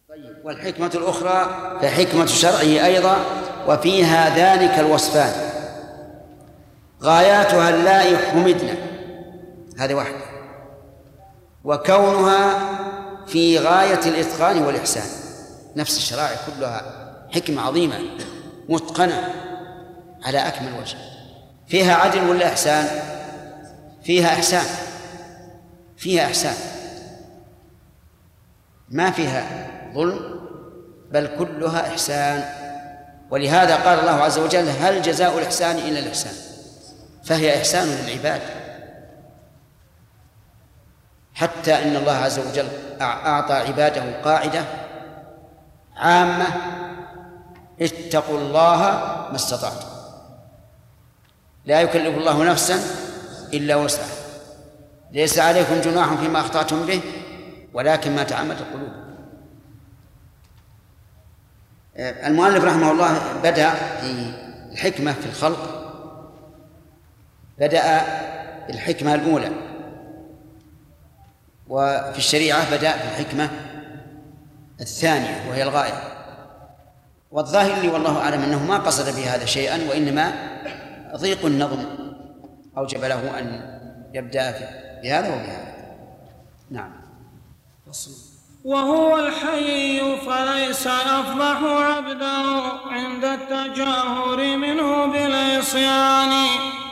طيب، والحكمة الأخرى فحكمة شرعه أيضا، وفيها ذلك الوصفان غاياتها اللائي حمدنا، هذه واحدة، وكونها في غاية الإتقان والإحسان. نفس الشرائع كلها حكمة عظيمة متقنة على أكمل وجه. فيها عدل ولا إحسان؟ فيها إحسان، فيها إحسان، ما فيها ظلم، بل كلها إحسان. ولهذا قال الله عز وجل: هل جزاء الإحسان إلا الإحسان؟ فهي إحسان للعباد، حتى إن الله عز وجل أعطى عباده قاعدة عامة: اتقوا الله ما استطعتم، لا يكلف الله نفسا إلا وسعها، ليس عليكم جناح فيما أخطأتم به ولكن ما تعمدت القلوب. المؤلف رحمه الله بدأ في الحكمة في الخلق، بدأ بالحكمة الأولى، وفي الشريعة بدأ بالحكمة الثانية وهي الغاية. والظاهر لي والله أعلم أنه ما قصد بهذا شيئا، وإنما ضيق النظم أوجب له أن يبدأ بهذا وبهذا. نعم. وهو الحي فليس يفضح عبده عند التجاهر منه بالعصيان،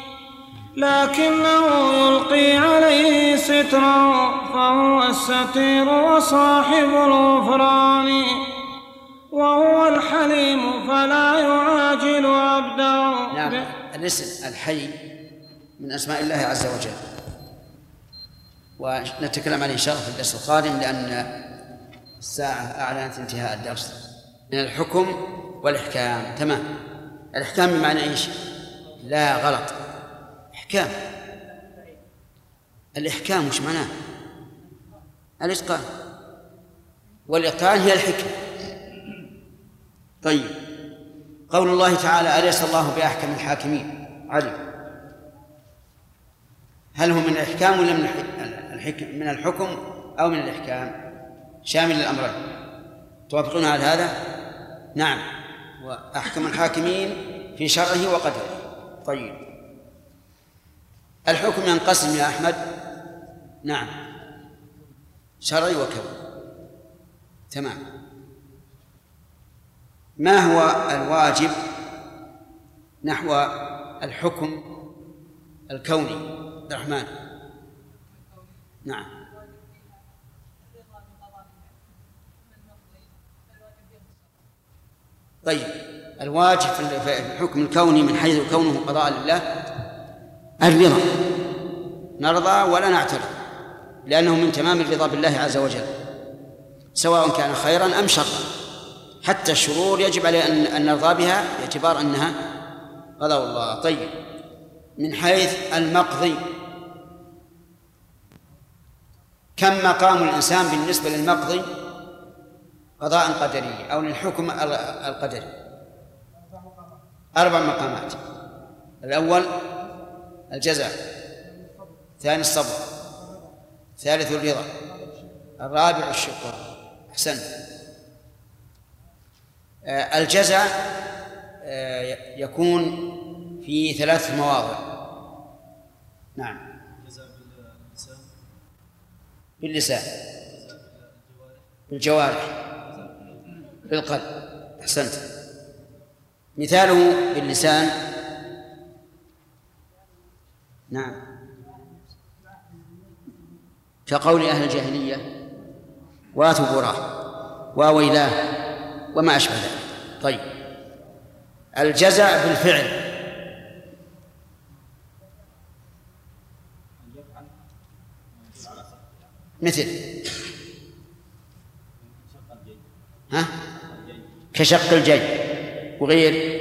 لكنه يلقي عليه سترا فهو الستير وصاحب الغفران. وهو الحليم فلا يعاجل عبده. نعم، الاسم الحي من أسماء الله عز وجل، ونتكلم عليه إن شاء الله في الدرس القادم، لأن الساعة أعلنت انتهاء الدرس. من الحكم والإحكام. تمام. الإحكام بمعنى إيش؟ لا غلط، إحكام. الإحكام وش معناه؟ الإتقان، والإتقان هي الحكمة. طيب، قول الله تعالى: أليس الله بأحكم الحاكمين؟ علي، هل هو من الإحكام ولا من الحكم أو من الإحكام؟ شامل للأمرين. توافقون على هذا؟ نعم. وأحكم الحاكمين في شرعه وقدره. طيب، الحكم ينقسم يا أحمد. نعم، شرعي وكوني. تمام. ما هو الواجب نحو الحكم الكوني عبد الرحمن؟ نعم. طيب، الواجب في الحكم الكوني من حيث كونه قضاء لله الرضا، نرضى ولا نعترض، لأنه من تمام الرضا بالله عز وجل، سواء كان خيرا أم شرا. حتى الشرور يجب علينا أن نرضى بها باعتبار أنها قضاء الله. طيب، من حيث المقضي، كم مقام الإنسان بالنسبة للمقضي قضاء قدري أو للحكم القدري؟ 4 مقامات. الأول الجزاء، الثاني الصبر، الثالث الرضا، الرابع الشكر. أحسنت. الجزاء يكون في 3 مواضع. نعم. باللسان، بالجوارح، بالقلب. أحسنت. مثاله باللسان. نعم، كقول أهل الجاهلية: واتبراه وويلاه وما أشبه ذلك. طيب، الجزاء بالفعل، مثل كشق الجيب، وغير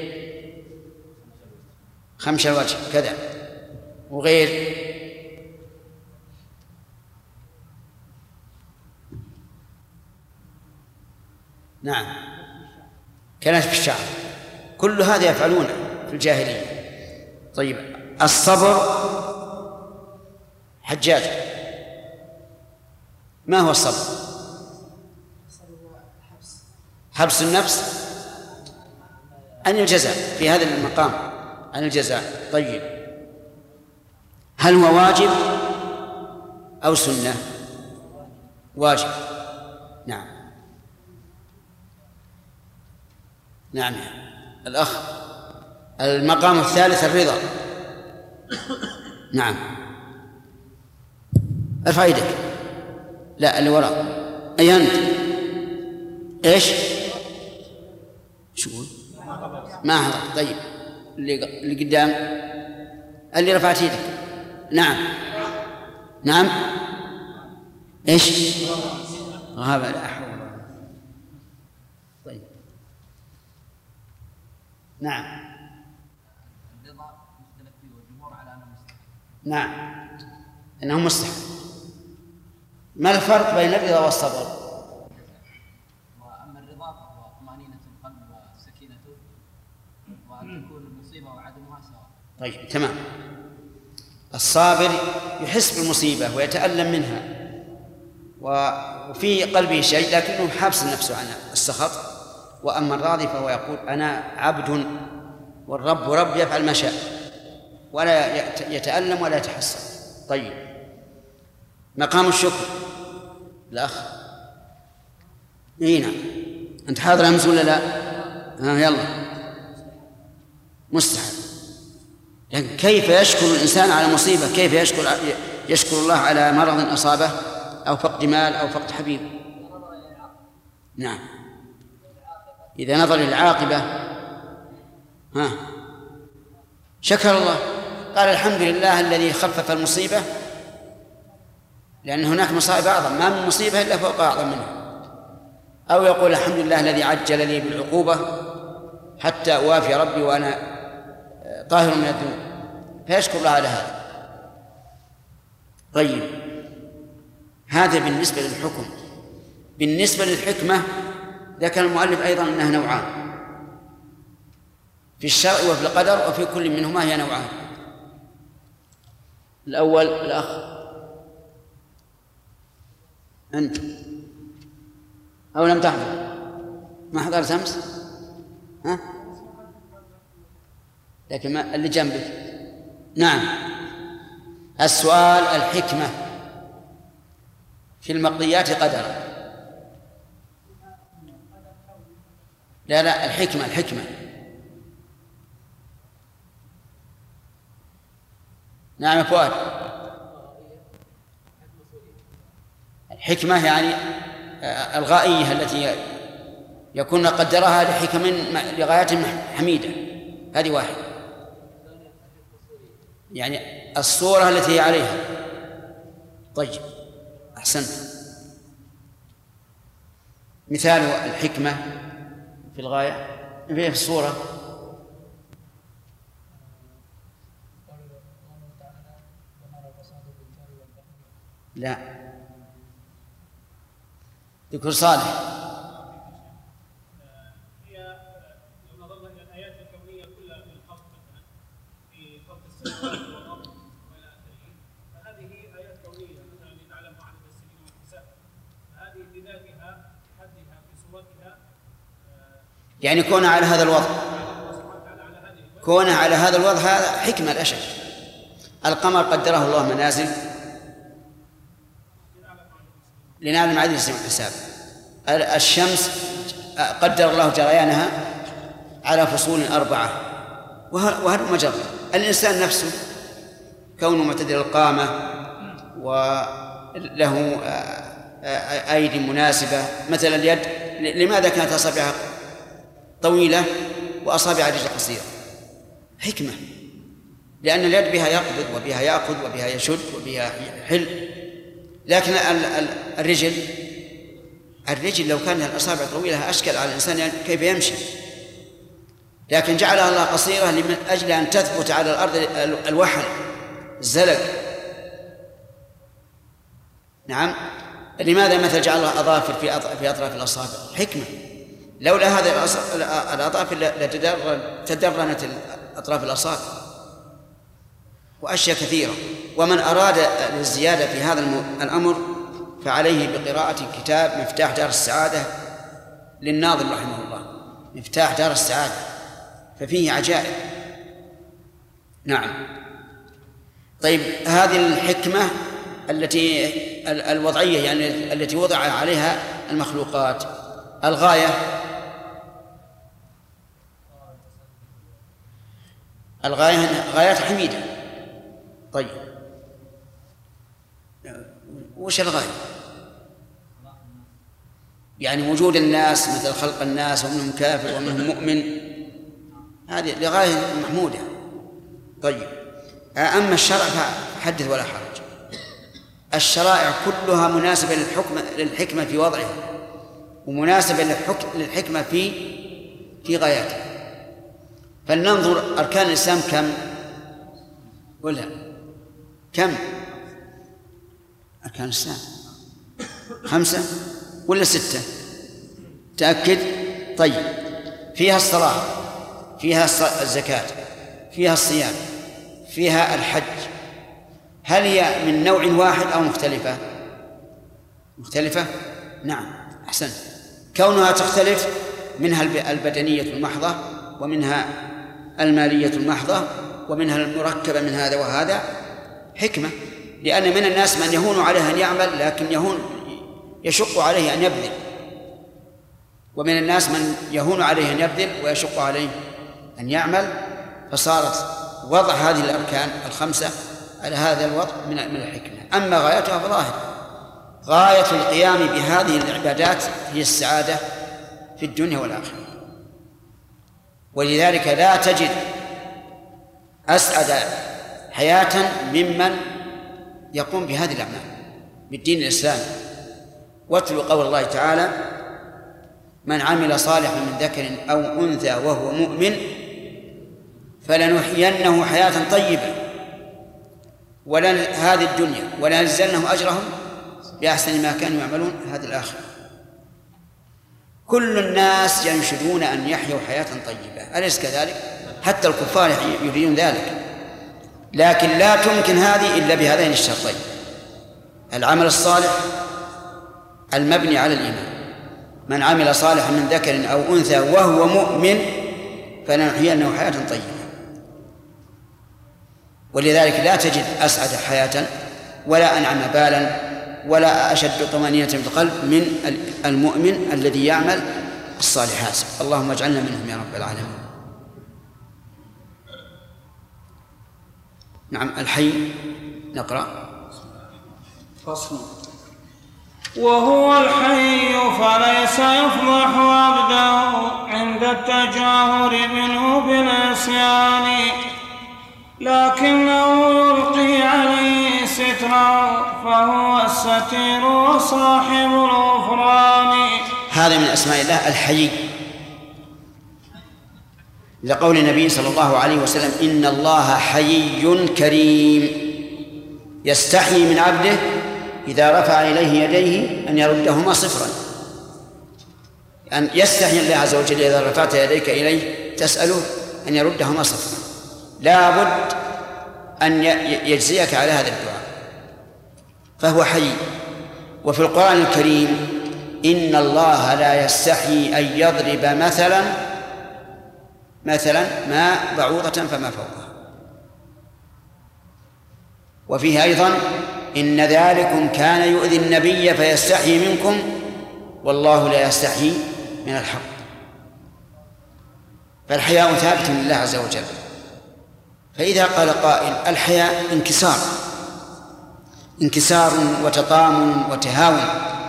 خمش الوجه كذا، وغير نعم كنتف الشعر. كل هذا يفعلونه في الجاهلية. طيب، الصبر حجاج، ما هو الصبر؟ حبس النفس عن الجزاء في هذا المقام، عن الجزاء. طيب، هل هو واجب أو سنة؟ واجب. نعم. نعم. الأخ، المقام الثالث الرضا. نعم. ارفع يدك. لا، اللي وراء. أي أنت؟ إيش؟ شو؟ ما حضر. طيب، اللي قدام، اللي رفعت يدك. نعم. نعم. إيش؟ غاب. لا حول. طيب. نعم. نعم، إنه مستحب. ما الفرق بين الرضا والصبر؟ وأما الرضا فهو طمأنينة القلب وسكينته، وأن تكون المصيبة وعدمها سواء. طيب، تمام. الصابر يحس بالمصيبة ويتألم منها وفي قلبه شيء، لكنه حابس نفسه عن السخط. وأما الراضي فهو يقول أنا عبد والرب رب يفعل ما شاء، ولا يتألم ولا يتحسر. طيب، مقام الشكر. الأخ. نعم. أنت حاضر أمس ولا لا؟ يلا. مستحب. يعني كيف يشكر الإنسان على مصيبة؟ كيف يشكر الله على مرض أصابه أو فقد مال أو فقد حبيب؟ نعم، إذا نظر للعاقبة شكر الله، قال الحمد لله الذي خفف المصيبة، لأن هناك مصائب أعظم، ما من مصيبة إلا فوق أعظم منها. أو يقول الحمد لله الذي عجل لي بالعقوبة حتى أوافي ربي وأنا طاهر من الذنوب، فيشكر الله على هذا. طيب، هذا بالنسبة للحكم. بالنسبة للحكمة ذكر المؤلف أيضا أنها نوعان، في الشرع وفي القدر، وفي كل منهما هي نوعان. الأول الأخ. أنت أو لم تحضر؟ ما حضرت أمس؟ لكن ما اللي جنبك. نعم. السؤال الحكمة في المقضيات قدرا. لا، الحكمة. نعم يا فؤاد. الحكمة يعني الغائية التي يكون قدرها لحكم لغايات حميدة، هذه واحد. يعني الصورة التي هي عليها. طيب، أحسنت. مثال الحكمة في الغاية في الصورة. لا، ذكر صالح. هي لو نظرنا الى الايات الكونيه كلها في الخلق، مثلا في خلق السماوات والارض والى اخره، فهذه ايات كونيه، مثلا لنعلم عدد السنين والحساب، فهذه بذاتها بحدها بصورتها يعني كونه على هذا الوضع، كونه على هذا الوضع هذا حكمة لا شك. القمر قدره الله منازل لنعلم عدد السنين والحساب. الشمس قدر الله جريانها على فصول 4، وهذا مجرد. الإنسان نفسه كونه معتدل القامة وله أيدي مناسبة، مثلا اليد، لماذا كانت أصابعها طويلة وأصابع الرجل قصيرة؟ حكمة، لأن اليد بها يقبض وبها يأخذ وبها يشد وبها يحل. لكن الرجل لو كان الأصابع طويلة أشكل على الإنسان كيف يمشي، لكن جعلها الله قصيرة من أجل أن تثبت على الأرض الوحل الزلق. نعم. لماذا مثل جعل الله أظافر في أطراف الأصابع؟ حكمة. لولا هذه الأظافر لتدرنت أطراف الأصابع وأشياء كثيرة. ومن أراد الزيادة في هذا الأمر فعليه بقراءة كتاب مفتاح دار السعادة للناظم رحمه الله، مفتاح دار السعادة، ففيه عجائب. نعم. طيب، هذه الحكمة التي الوضعية يعني التي وضع عليها المخلوقات، الغاية غايات حميدة. طيب، وش الغاية؟ يعني وجود الناس مثل خلق الناس ومنهم كافر ومنهم مؤمن، هذه لغاية محمودة. طيب، أما الشرع فحدث ولا حرج. الشرائع كلها مناسبة للحكمة في وضعها، ومناسبة للحكمة في غاياتها. فلننظر أركان الإسلام كم ولا كم؟ أركان الإسلام 5 ولا 6؟ تأكد. طيب، فيها الصلاة، فيها الزكاة، فيها الصيام، فيها الحج. هل هي من نوع واحد أو مختلفة؟ مختلفة؟ نعم، أحسن. كونها تختلف، منها البدنية المحضة، ومنها المالية المحضة، ومنها المركبة من هذا وهذا، حكمة. لأن من الناس من يهون عليه أن يعمل لكن يشق عليه أن يبذل، ومن الناس من يهون عليه أن يبذل ويشق عليه أن يعمل، فصارت وضع هذه الأركان 5 على هذا الوضع من الحكمة. أما غايتها فظاهرة، غاية القيام بهذه العبادات هي السعادة في الدنيا والآخرة. ولذلك لا تجد أسعد حياة ممن يقوم بهذه الأعمال بالدين الإسلامي. واتلو قول الله تعالى: من عمل صالحا من ذكر أو أنثى وهو مؤمن فلنحيينه حياة طيبة هذه الدنيا ولنجزينهم أجرهم بأحسن ما كانوا يعملون هذه الآخرة. كل الناس ينشدون أن يحيوا حياة طيبة، أليس كذلك؟ حتى الكفار يريدون ذلك، لكن لا تمكن هذه إلا بهذين الشرطين: العمل الصالح المبني على الإيمان. من عمل صالحا من ذكر أو أنثى وهو مؤمن فلنحيينه حياة طيبة. ولذلك لا تجد أسعد حياة ولا أنعم بالا ولا أشد طمأنينة في القلب من المؤمن الذي يعمل الصالحات. اللهم اجعلنا منهم يا رب العالمين. نعم، الحي نقرأ. فصل. وهو الحي فليس يفضح عبده عند التجاهر منه بالعصيان، لكنه يلقي عليه سترا فهو الستير وصاحب الغفران. هذا من أسماء الله الحي، لقول النبي صلى الله عليه وسلم: إن الله حيي كريم يستحيي من عبده إذا رفع إليه يديه أن يردهما صفرا. أن يستحيي الله عز وجل إذا رفعت يديك إليه تسأله أن يردهما صفرا، لا بد أن يجزيك على هذا الدعاء، فهو حي. وفي القرآن الكريم: إن الله لا يستحيي أن يضرب مثلا ما بعوضة فما فوقها. وفيه أيضا: إن ذلكم كان يؤذي النبي فيستحيي منكم والله لا يستحيي من الحق. فالحياء ثابت لله عز وجل. فإذا قال قائل: الحياء انكسار وتطامن وتهاون،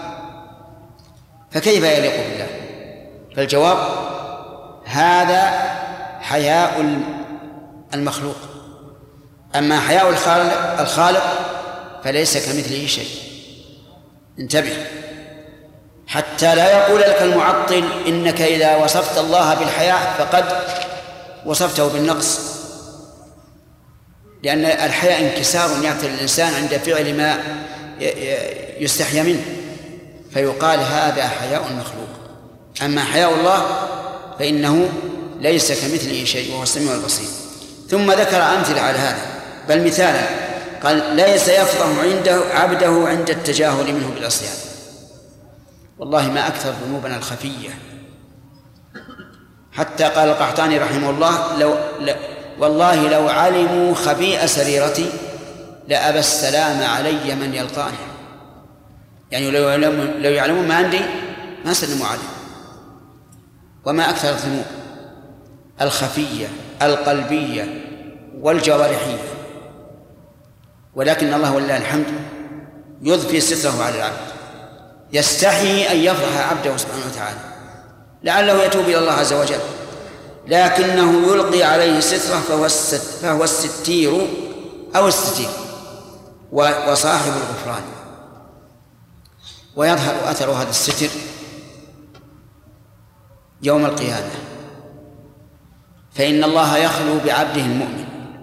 فكيف يليق بالله؟ فالجواب: هذا حياء المخلوق، أما حياء الخالق فليس كمثله شيء. انتبه حتى لا يقول لك المعطل إنك إذا وصفت الله بالحياء فقد وصفته بالنقص، لأن الحياء انكسار يعطي الإنسان عند فعل ما يستحيا منه، فيقال هذا حياء المخلوق. أما حياء الله فإنه ليس كمثله شيء وهو السميع البصير. ثم ذكر أمثلة على هذا، بل مثالا قال: ليس يفضح عنده عبده عند التجاهل منه بالعصيان. والله ما أكثر ذنوبنا الخفية حتى قال القحطاني رحمه الله والله لو علموا خبيئة سريرتي لأبى السلام علي من يلقاني. يعني لو يعلمون ما عندي ما سلموا علي. وما أكثر الذنوب الخفية القلبية والجوارحية، ولكن الله ولله الحمد يضفي ستره على العبد، يستحي أن يفضح عبده سبحانه وتعالى لعله يتوب إلى الله عز وجل، لكنه يلقي عليه ستره فهو الستير أو الستير وصاحب الغفران. ويظهر أثر هذا الستر يوم القيامة، فإن الله يخلو بعبده المؤمن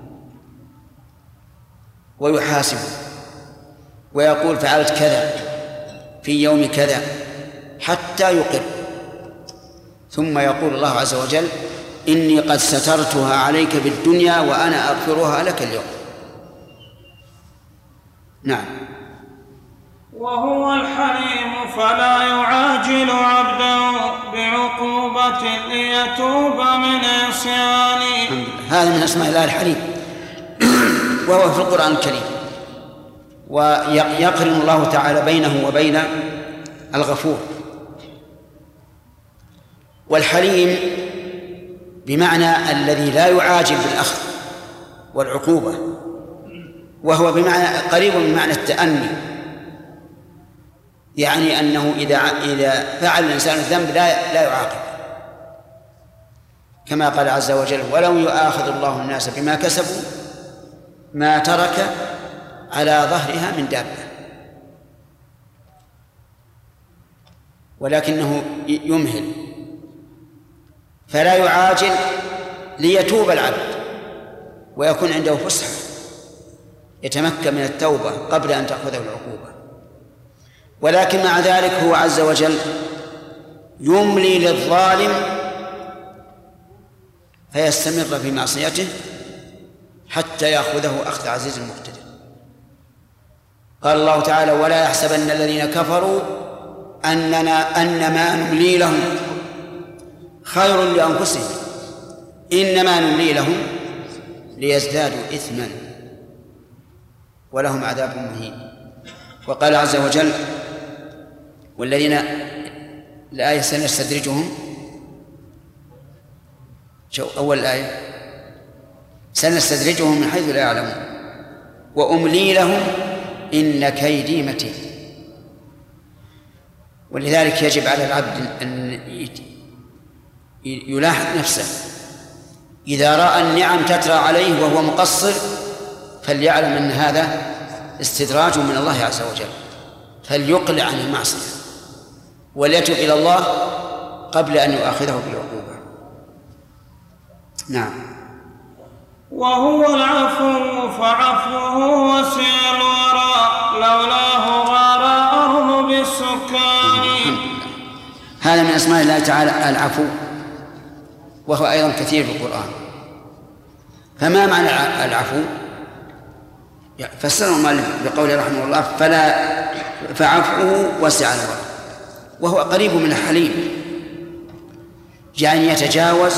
ويحاسبه ويقول فعلت كذا في يوم كذا حتى يقر، ثم يقول الله عز وجل إني قد سترتها عليك بالدنيا وأنا أغفرها لك اليوم. نعم. وهو الحليم فلا يعاجل عبده بعقوبة ليتوب من عصيانه. هذا من أسماء الله الحليم وهو في القرآن الكريم، ويقرن الله تعالى بينه وبين الغفور. والحليم بمعنى الذي لا يعاجل بالأخذ والعقوبة، وهو بمعنى قريب من معنى التأني، يعني أنه إذا فعل الإنسان الذنب لا يعاقب، كما قال عز وجل ولو يؤاخذ الله الناس بما كسبوا ما ترك على ظهرها من دابة، ولكنه يمهل فلا يعاجل ليتوب العبد ويكون عنده فسحة يتمكن من التوبة قبل أن تأخذه العقوبة. ولكن مع ذلك هو عز وجل يملي للظالم فيستمر في معصيته حتى يأخذه أخذ عزيز مقتدر. قال الله تعالى ولا يحسبن الذين كفروا أنما نملي لهم خير لأنفسهم إنما نملي لهم ليزدادوا إثما ولهم عذاب مهين. وقال عز وجل والذين الآية سنستدرجهم، أول الآية سنستدرجهم من حيث لا يعلمون وأملي لهم إن كيدي متين. ولذلك يجب على العبد أن يلاحظ نفسه إذا رأى النعم تترى عليه وهو مقصر فليعلم أن هذا استدراج من الله عز وجل، فليقلع عن المعصية وليتوب إلى الله قبل أن يؤاخذه بالعقوبة. نعم. وهو العفو فعفوه وسع الورى لولاه غار أرض بالسكان. هذا من أسماء الله تعالى العفو، وهو أيضا كثير في القرآن. فما معنى العفو؟ فسره المؤلف بقوله رحمه الله فعفوه وسع الورى، وهو قريب من الحليم، يعني يتجاوز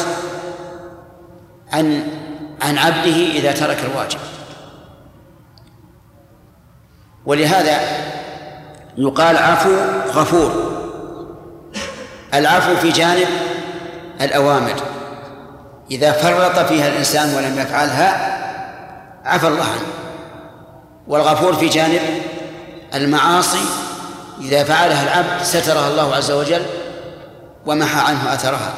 عن عبده إذا ترك الواجب. ولهذا يقال عفو غفور. العفو في جانب الأوامر إذا فرط فيها الإنسان ولم يفعلها عفى الله عنه، والغفور في جانب المعاصي إذا فعلها العبد سترها الله عز وجل ومحى عنه أثرها.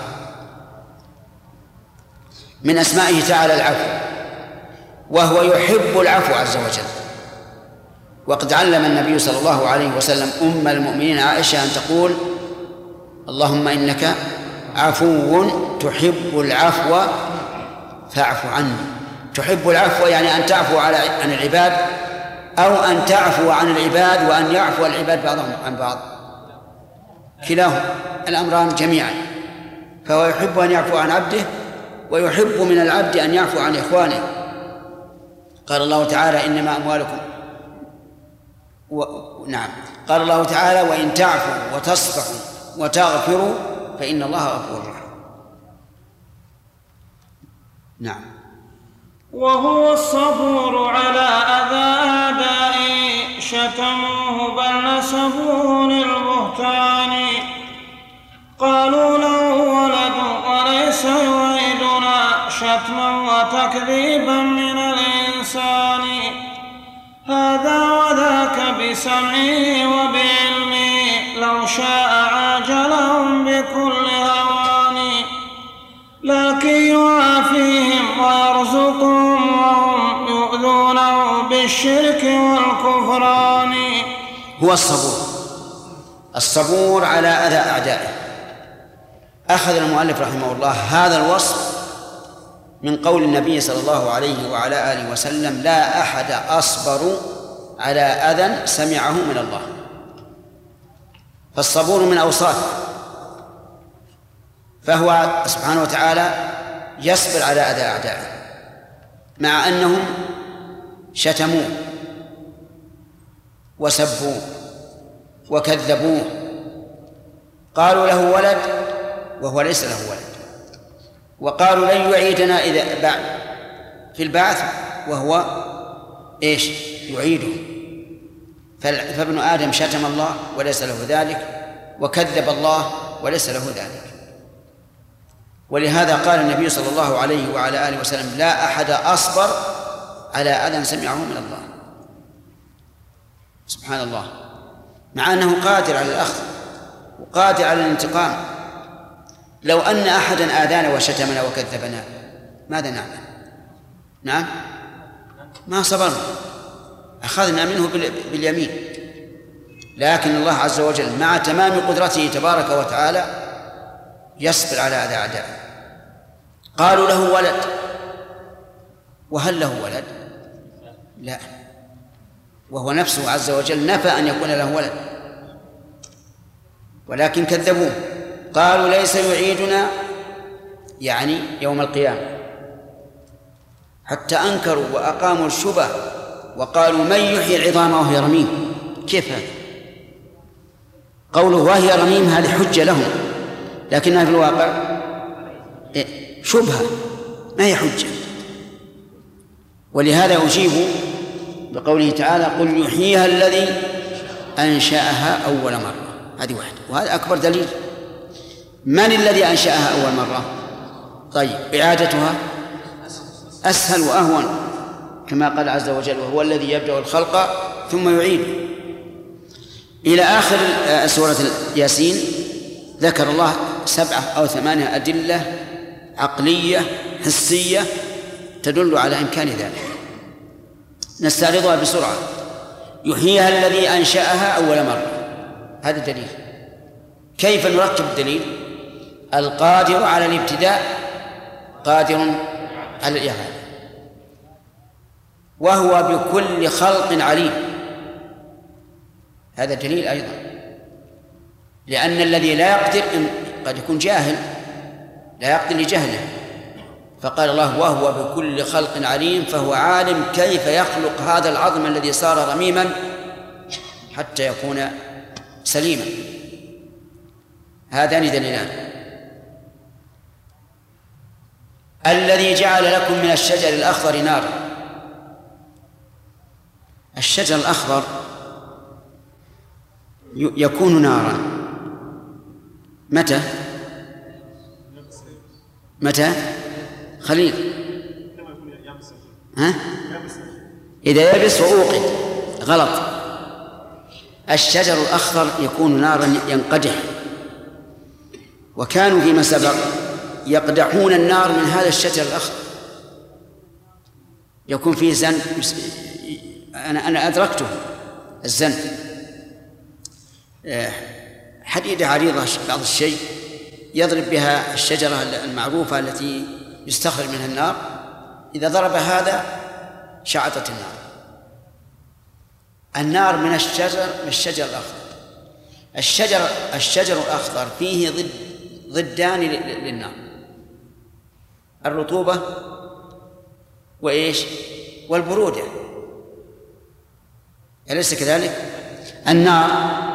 من أسمائه تعالى العفو، وهو يحب العفو عز وجل. وقد علم النبي صلى الله عليه وسلم أم المؤمنين عائشة أن تقول اللهم إنك عفو تحب العفو فاعف عني. تحب العفو يعني أن تعفو عن العباد، أو أن تعفو عن العباد وأن يعفو العباد بعضهم عن بعض، كلاهما الأمران جميعا. فهو يحب أن يعفو عن عبده ويحب من العبد أن يعفو عن إخوانه. قال الله تعالى إنما أموالكم نعم، قال الله تعالى وإن تعفوا وتصفحوا وتغفروا فإن الله غفور رحيم. نعم. وهو الصبور على أذى أعدائه شتموه بل نسبوه للبهتان. قالوا له ولد وليس يعيدنا شتما وتكذيبا من الإنسان. هذا وذاك بسمعه وبعلمه لو شاء عاجلهم بكل هوان. لكن يعافيهم ويرزقهم وهم يؤذونه بالشرك والكفران. هو الصبور على أذى أعدائه. أخذ المؤلف رحمه الله هذا الوصف من قول النبي صلى الله عليه وعلى آله وسلم: لا أحد أصبر على أذى سمعه من الله. فالصبور من أوصافه، فهو سبحانه وتعالى يصبر على أذى أعدائه مع أنهم شتموه وسبوه وكذبوه. قالوا له ولد وهو ليس له ولد، وقالوا لن يعيدنا إذا في البعث وهو إيش يعيده. فابن آدم شتم الله وليس له ذلك، وكذب الله وليس له ذلك. ولهذا قال النبي صلى الله عليه وعلى آله وسلم: لا أحد أصبر على أذى سمعه من الله. سبحان الله، مع أنه قادر على الأخذ وقادر على الانتقام. لو أن أحدا آذانا وشتمنا وكذبنا ماذا نعمل؟ نعم، ما صبرنا، أخذنا منه باليمين. لكن الله عز وجل مع تمام قدرته تبارك وتعالى يصبر على أذى أعدائه. قالوا له ولد، وهل له ولد؟ لا، وهو نفسه عز وجل نفى أن يكون له ولد، ولكن كذبوه. قالوا ليس يعيدنا يعني يوم القيامة، حتى أنكروا وأقاموا الشبه وقالوا: من يحيي العظام وهي رميم؟ كيف هذا؟ قوله وهي رميم هذه حجة لهم، لكنها في الواقع شبهة ما هي حجة. ولهذا أجيب بقوله تعالى: قل يحييها الذي أنشأها أول مرة. هذه واحدة، وهذا أكبر دليل. من الذي أنشأها أول مرة؟ طيب، إعادتها أسهل وأهون، كما قال عز وجل: وهو الذي يبدأ الخلق ثم يعيده. إلى آخر سورة ياسين ذكر الله 7 أو 8 أدلة عقلية حسية تدل على إمكان ذلك. نستعرضها بسرعة. يحييها الذي أنشأها أول مرة، هذا دليل. كيف نركب الدليل؟ القادر على الابتداء قادر على الإعادة، وهو بكل خلق عليم، هذا دليل أيضا، لأن الذي لا يقدر قد يكون جاهل لا يقدر لجهله، فقال الله: وهو بكل خلق عليم، فهو عالم كيف يخلق هذا العظم الذي صار رميما حتى يكون سليما. هذان دليلان. الذي جعل لكم من الشجر الأخضر نارا. الشجر الأخضر يكون نارا متى خليل؟ إذا يبس وأوقد. غلط. الشجر الأخضر يكون نارا ينقدح، وكانوا فيما سبق يقدحون النار من هذا الشجر الأخضر، يكون فيه زن. أنا أدركته الزن، حديدة عريضة بعض الشيء يضرب بها الشجرة المعروفة التي يستخرج منها النار، إذا ضرب هذا شعطت النار من الشجر الأخضر. الشجر الأخضر فيه ضدان للنار: الرطوبة وإيش؟ والبرودة، أليس كذلك؟ النار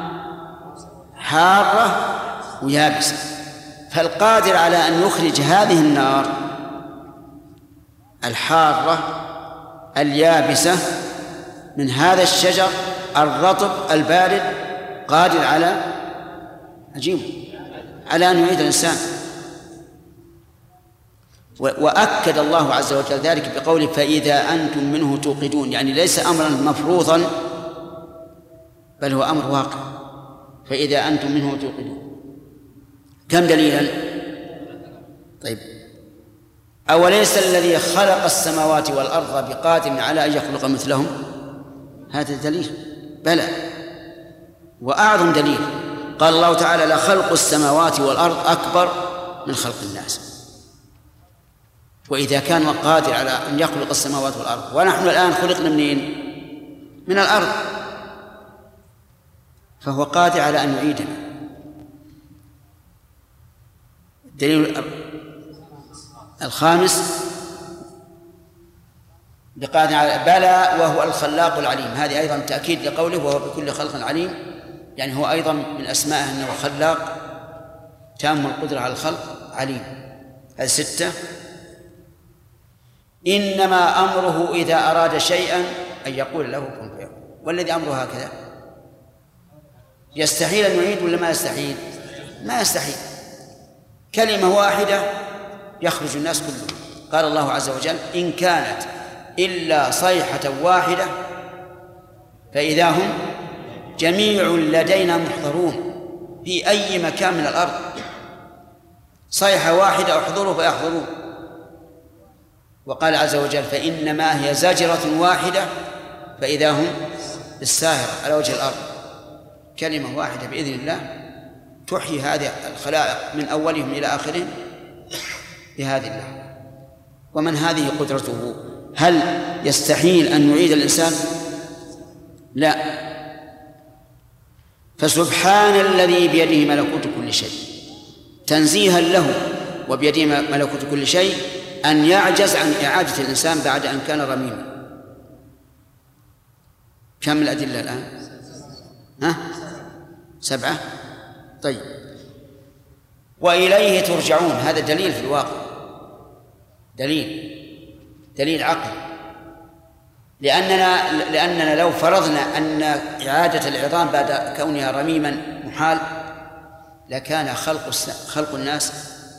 حارة ويابسة، فالقادر على أن يخرج هذه النار الحارة اليابسة من هذا الشجر الرطب البارد قادر على أن يعيد الإنسان. وأكد الله عز وجل ذلك بقوله فإذا أنتم منه توقدون، يعني ليس أمرا مفروضا بل هو أمر واقع. فإذا أنتم منه توقدون كم دليلا؟ طيب، أوليس الذي خلق السماوات والأرض بقادر على أن يخلق مثلهم؟ هذا دليل، بلى، وأعظم دليل. قال الله تعالى لخلق السماوات والأرض أكبر من خلق الناس. وإذا كان قادر على أن يخلق السماوات والأرض، ونحن الآن خلقنا منين؟ من الأرض، فهو قادر على أن يعيدنا. الدليل الخامس بقادر على بلى وهو الخلاق العليم، هذه أيضا تأكيد لقوله وهو بكل خلق عليم، يعني هو أيضا من أسمائه أنه خلاق تام القدرة على الخلق عليم. هذه 6. إنما أمره إذا أراد شيئا أن يقول له كن فيكون، والذي أمره هكذا. يستحيل أن يعيد ولا ما يستحيل؟ ما يستحيل، كلمة واحدة يخرج الناس كلهم. قال الله عز وجل إن كانت إلا صيحة واحدة فإذا هم جميع لدينا محضرون في أي مكان من الأرض. صيحة واحدة احضروا فيحضرون. وقال عز وجل فإنما هي زجرة واحدة فإذا هم بالساهرة على وجه الأرض. كلمة واحدة بإذن الله تحيي هذه الخلائق من أولهم إلى آخرهم بهذه الله. ومن هذه قدرته؟ هل يستحيل أن يعيد الإنسان؟ لا. فسبحان الذي بيده ملكوت كل شيء، تنزيها له وبيده ملكوت كل شيء أن يعجز عن إعادة الإنسان بعد أن كان رميما. كم الأدلة الآن؟ 7. طيب، وإليه ترجعون، هذا دليل في الواقع، دليل عقلي، لأننا لو فرضنا أن إعادة العظام بعد كونها رميما محال لكان خلق الناس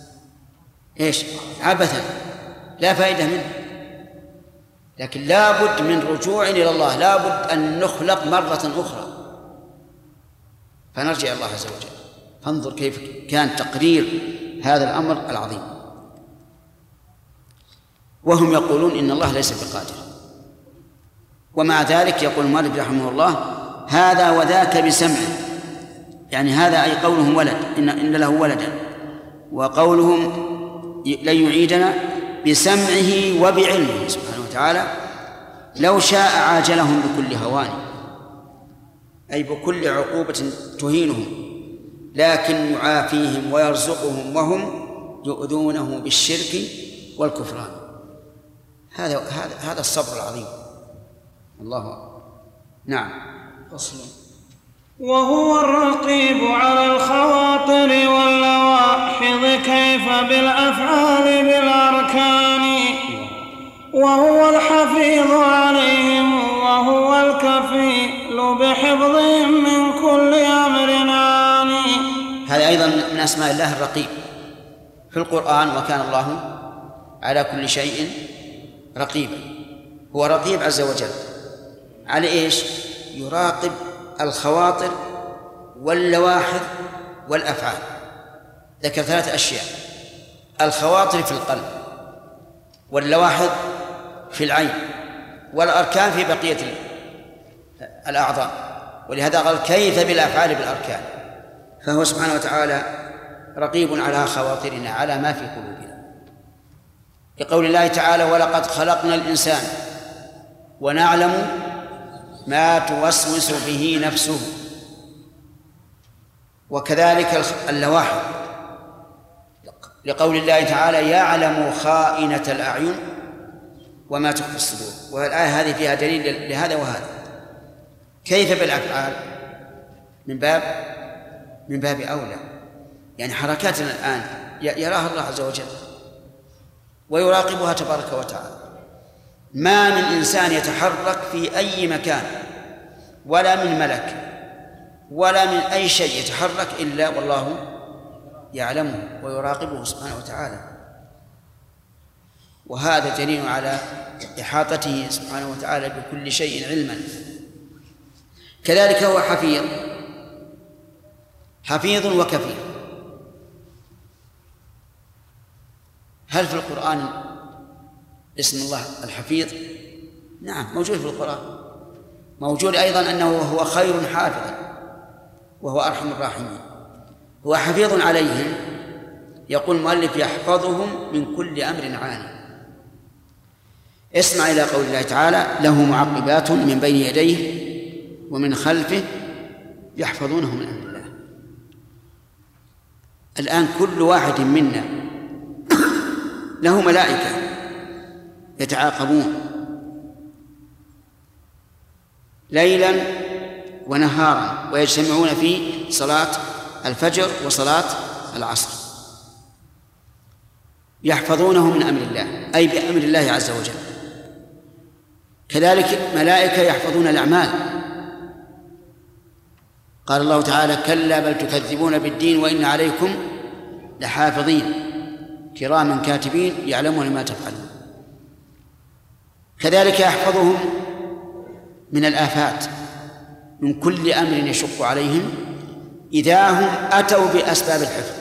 عبثا لا فائدة منه. لكن لا بد من رجوع إلى الله، لا بد أن نخلق مرة أخرى، فنرجع الله عز وجل. فانظر كيف كان تقرير هذا الأمر العظيم. وهم يقولون إن الله ليس بقادر، ومع ذلك يقول المؤلف رحمه الله هذا وذاك بسمعه، يعني هذا أي قولهم ولد، إن له ولدا، وقولهم لن يعيدنا بسمعه وبعلمه سبحانه وتعالى. لو شاء عاجلهم بكل هوان، أي بكل عقوبة تهينهم، لكن يعافيهم ويرزقهم وهم يؤذونه بالشرك والكفران. هذا الصبر العظيم. الله أكبر. نعم. فصل. وهو الرقيب على الخواطر واللواحظ كيف بالأفعال بالأركان، وهو الحفيظ عليهم وهو الكفيل بحفظهم من كل أمر آني. هذا أيضا من أسماء الله الرقيب في القرآن، وكان الله على كل شيء رقيبا. هو رقيب عز وجل على إيش؟ يراقب الخواطر واللواحظ والأفعال. ذكر 3 أشياء: الخواطر في القلب، واللواحظ في العين، والأركان في بقية الأعضاء. ولهذا قال كيف بالأفعال بالأركان. فهو سبحانه وتعالى رقيب على خواطرنا، على ما في قلوبنا. لقول الله تعالى ولقد خلقنا الإنسان ونعلم ما توسوس به نفسه. وكذلك اللواحظ، لقول الله تعالى يعلم خائنة الأعين وما تخفي الصدور. والآية هذه فيها دليل لهذا وهذا. كيف بالأفعال؟ من باب أولى، يعني حركاتنا الآن يراها الله عز وجل ويراقبها تبارك وتعالى. ما من إنسان يتحرك في أي مكان ولا من ملك ولا من أي شيء يتحرك إلا والله يعلمه ويراقبه سبحانه وتعالى، وهذا دليل على إحاطته سبحانه وتعالى بكل شيء علما. كذلك هو حفيظ وكفيل. هل في القرآن اسم الله الحفيظ؟ نعم موجود في القرآن. موجود أيضا أنه هو خير حافظا وهو أرحم الراحمين. هو حفيظ عليهم، يقول المؤلف يحفظهم من كل أمر عاني. اسمع إلى قول الله تعالى له معقبات من بين يديه ومن خلفه يحفظونه من أمر الله. الآن كل واحد منا له ملائكة يتعاقبون ليلا ونهارا ويجتمعون في صلاة الفجر وصلاة العصر، يحفظونه من أمر الله أي بأمر الله عز وجل. كذلك ملائكة يحفظون الأعمال. قال الله تعالى كلا بل تكذبون بالدين وإن عليكم لحافظين كراما كاتبين يعلمون ما تفعلون. كذلك يحفظهم من الآفات، من كل أمر يشق عليهم إذا هم أتوا بأسباب الحفظ.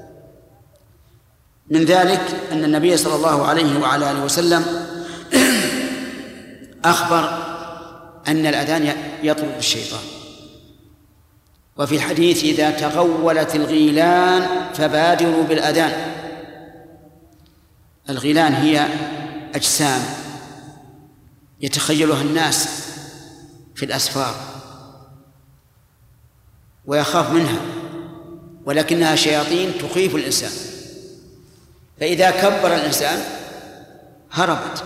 من ذلك أن النبي صلى الله عليه وعلى آله وسلم أخبر أن الأذان يطرد الشيطان، وفي الحديث إذا تغولت الغيلان فبادروا بالأذان. الغيلان هي أجسام يتخيلها الناس في الأسفار ويخاف منها، ولكنها شياطين تخيف الإنسان، فإذا كبر الإنسان هربت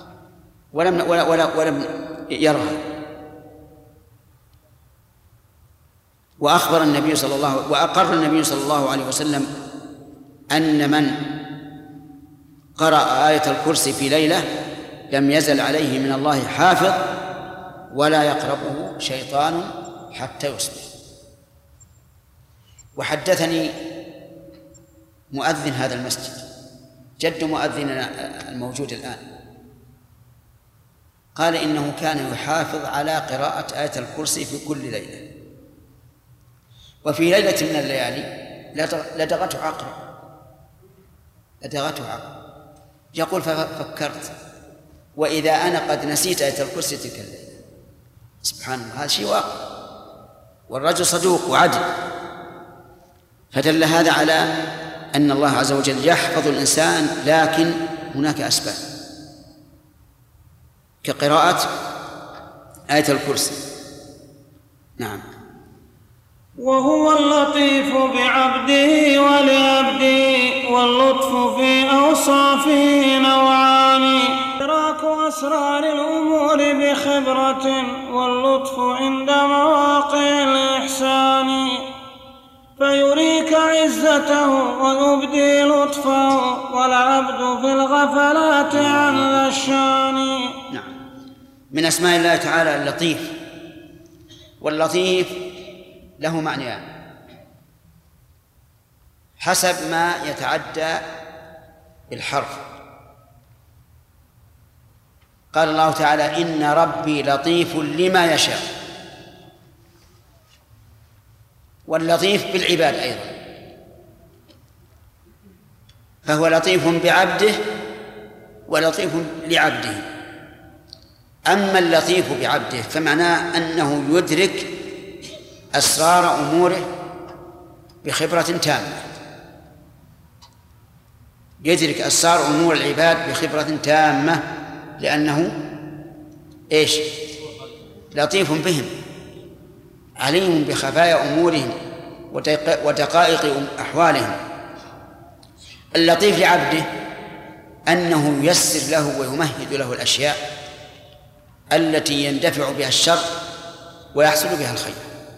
ولم يرها. وأقر النبي صلى الله عليه وسلم أن من قرأ آية الكرسي في ليلة لم يزل عليه من الله حافظ ولا يقربه شيطان حتى يصبح. وحدثني مؤذن هذا المسجد جد مؤذننا الموجود الآن، قال إنه كان يحافظ على قراءة آية الكرسي في كل ليلة، وفي ليلة من الليالي لدغته عقرب. يقول ففكرت وإذا أنا قد نسيت آية الكرسي تلك الليلة. سبحان الله، هذا شيء واقع، والرجل صدوق وعدل. فدل هذا على أن الله عز وجل يحفظ الإنسان، لكن هناك أسباب كقراءة آية الكرسي. نعم. وهو اللطيف بعبده ولعبده، واللطف في أوصافه نوعان: إدراك أسرار الأمور بخبرة، واللطف عند مواقع الإحسان. فيريك عزته ويبدي لطفه، والعبد في الغفلات عن ذا الشان. نعم. من أسماء الله تعالى اللطيف، واللطيف له معنيان حسب ما يتعدى بالحرف. قال الله تعالى إن ربي لطيف لما يشاء، واللطيف بالعباد أيضا، فهو لطيف بعبده ولطيف لعبده. أما اللطيف بعبده فمعناه أنه يدرك أسرار أموره بخبرة تامة، يدرك أسرار أمور العباد بخبرة تامة، لأنه إيش؟ لطيف بهم، عليم بخفايا أمورهم ودقائق أحوالهم. اللطيف لعبده أنه ييسر له ويمهد له الأشياء التي يندفع بها الشر ويحصل بها الخير.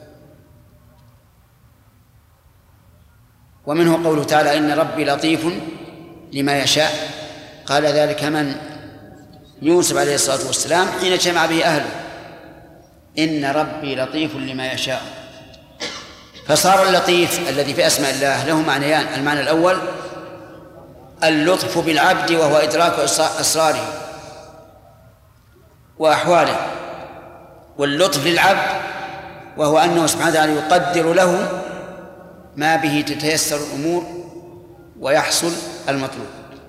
ومنه قوله تعالى إن ربي لطيف لما يشاء، قال ذلك من يوسف عليه الصلاة والسلام حين جمع به أهله: إن ربي لطيف لما يشاء. فصار اللطيف الذي في أسماء الله له معنيان: المعنى الأول اللطف بالعبد وهو إدراك أسراره وأحواله، واللطف للعبد وهو أنه سبحانه وتعالى يقدر له ما به تتيسر الأمور ويحصل المطلوب.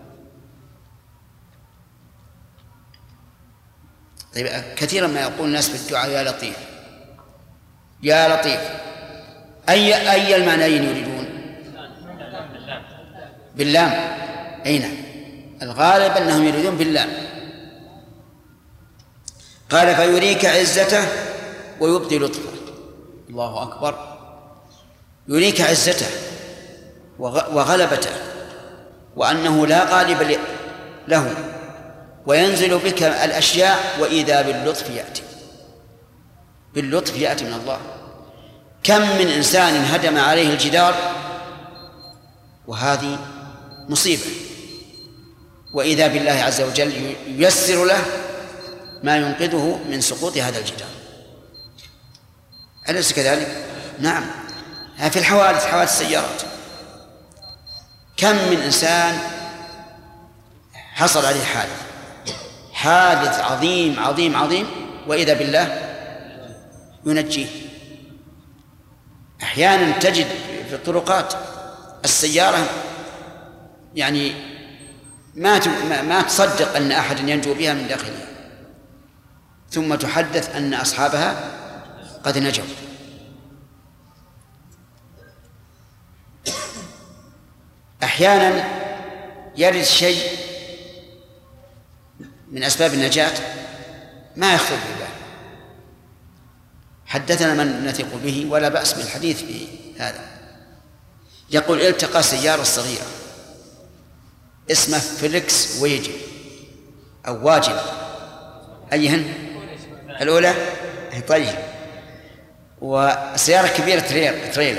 طيب، كثيرا ما يقول الناس في الدعاء: يا لطيف يا لطيف. أي المعنيين يريدون؟ باللام. أين الغالب أنهم يريدون باللام. قال: فيريك عزته ويبدي لطفه. الله أكبر! يريك عزته وغلبته وأنه لا غالب له، وينزل بك الأشياء، وإذا باللطف يأتي. باللطف يأتي من الله. كم من إنسان هدم عليه الجدار وهذه مصيبة، وإذا بالله عز وجل ييسر له ما ينقذه من سقوط هذا الجدار. أليس كذلك؟ نعم. في حوادث السيارات كم من إنسان حصل عليه حادث عظيم عظيم عظيم، وإذا بالله ينجيه. أحيانا تجد في الطرقات السيارة يعني ما تصدق أن أحد ينجو بها من داخلها، ثم تحدث أن أصحابها قد نجوا. أحيانا يرد شيء من أسباب النجاة ما يخطر بالله. حدثنا من نثق به ولا بأس بالحديث في هذا، يقول: التقى سيارة صغيرة اسمه فيليكس ويجي أو واجب، أيهن؟ الأولى. طيب. وسيارة كبيرة تريلا،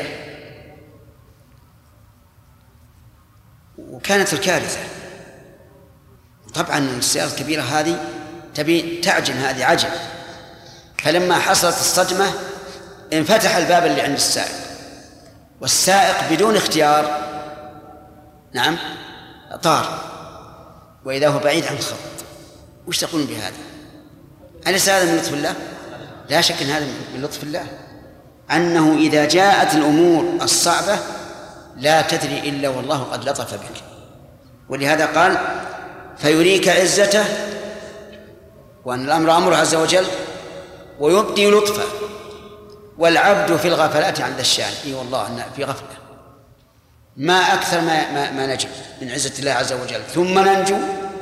وكانت الكارثة. طبعا السيارة الكبيرة هذه تبي تعجن، هذه عجن. فلما حصلت الصدمة انفتح الباب اللي عند السائق، والسائق بدون اختيار نعم طار، وإذا هو بعيد عن الخط. وش تقولون بهذا؟ أليس هذا من لطف الله؟ لا شك أن هذا من لطف الله، أنه إذا جاءت الأمور الصعبة لا تدري إلا والله قد لطف بك. ولهذا قال: فيريك عزته، وأن الأمر أمره عز وجل، ويبدي لطفه. والعبد في الغفلات عن ذا الشأن. إي والله أن في غفلة ما أكثر ما نجد من عزة الله عز وجل، ثم ننجو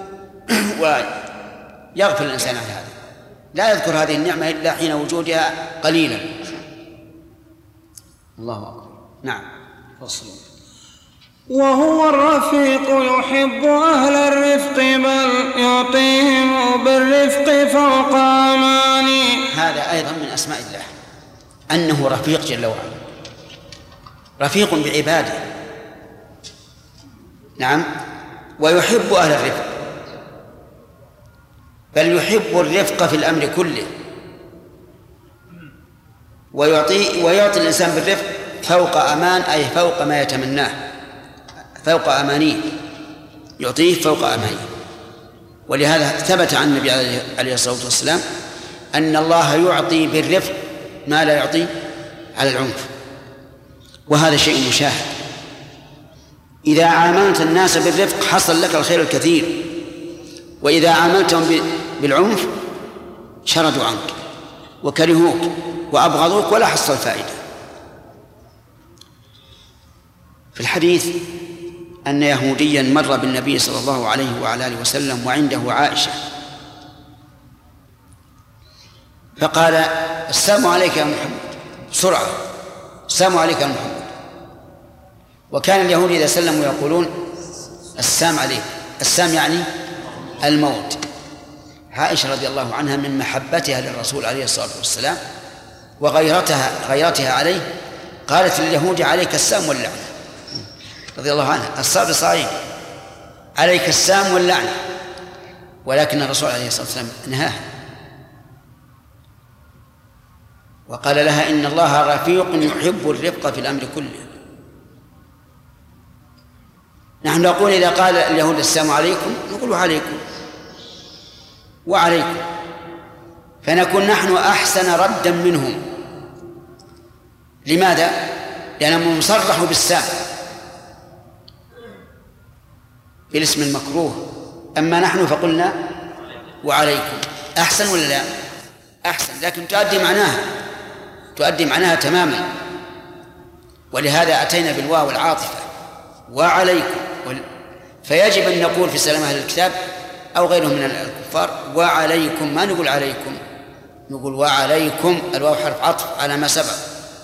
ويغفل الإنسان عن هذا، لا يذكر هذه النعمة إلا حين وجودها قليلا. الله أكبر. نعم. فصل. وهو الرفيق يحب أهل الرفق، بل يعطيهم بالرفق فوق أماني. هذا أيضا من أسماء الله، أنه رفيق جل وعلا، رفيق بعباده. نعم. ويحب أهل الرفق، بل يحب الرفق في الأمر كله، ويعطي الإنسان بالرفق فوق أمان، أي فوق ما يتمناه، فوق أمانيه، يعطيه فوق أمانيه. ولهذا ثبت عن النبي عليه الصلاة والسلام أن الله يعطي بالرفق ما لا يعطي على العنف، وهذا شيء مشاهد. إذا عاملت الناس بالرفق حصل لك الخير الكثير، وإذا عاملتهم بالعنف شردوا عنك وكرهوك وأبغضوك ولا حصل فائدة. في الحديث أن يهوديا مر بالنبي صلى الله عليه وعلى آله وسلم وعنده عائشة، فقال: السلام عليك يا محمد، بسرعة، السلام عليك يا محمد. وكان اليهود إذا سلموا يقولون: السلام عليك. السلام يعني الموت. عائشة رضي الله عنها من محبتها للرسول عليه الصلاة والسلام وغيرتها عليه قالت لليهود: عليك السلام واللعنة. رضي الله عنها، الصبر صعيب، عليك السلام واللعنة. ولكن الرسول عليه الصلاة والسلام نهاها وقال لها إن الله رفيق يحب الرفق في الأمر كله. نحن نقول إذا قال اليهود السلام عليكم نقول عليكم وعليكم، فنكون نحن أحسن ردا منهم. لماذا؟ لأنهم صرحوا بالسام بالاسم المكروه، أما نحن فقلنا وعليكم. أحسن ولا لا؟ أحسن، لكن تؤدي معناها تماما. ولهذا أتينا بالواو العاطفة وعليكم، فيجب أن نقول في سلام أهل الكتاب أو غيرهم من الكفار وعليكم، ما نقول عليكم، نقول وعليكم. الواو حرف عطف على ما سبق.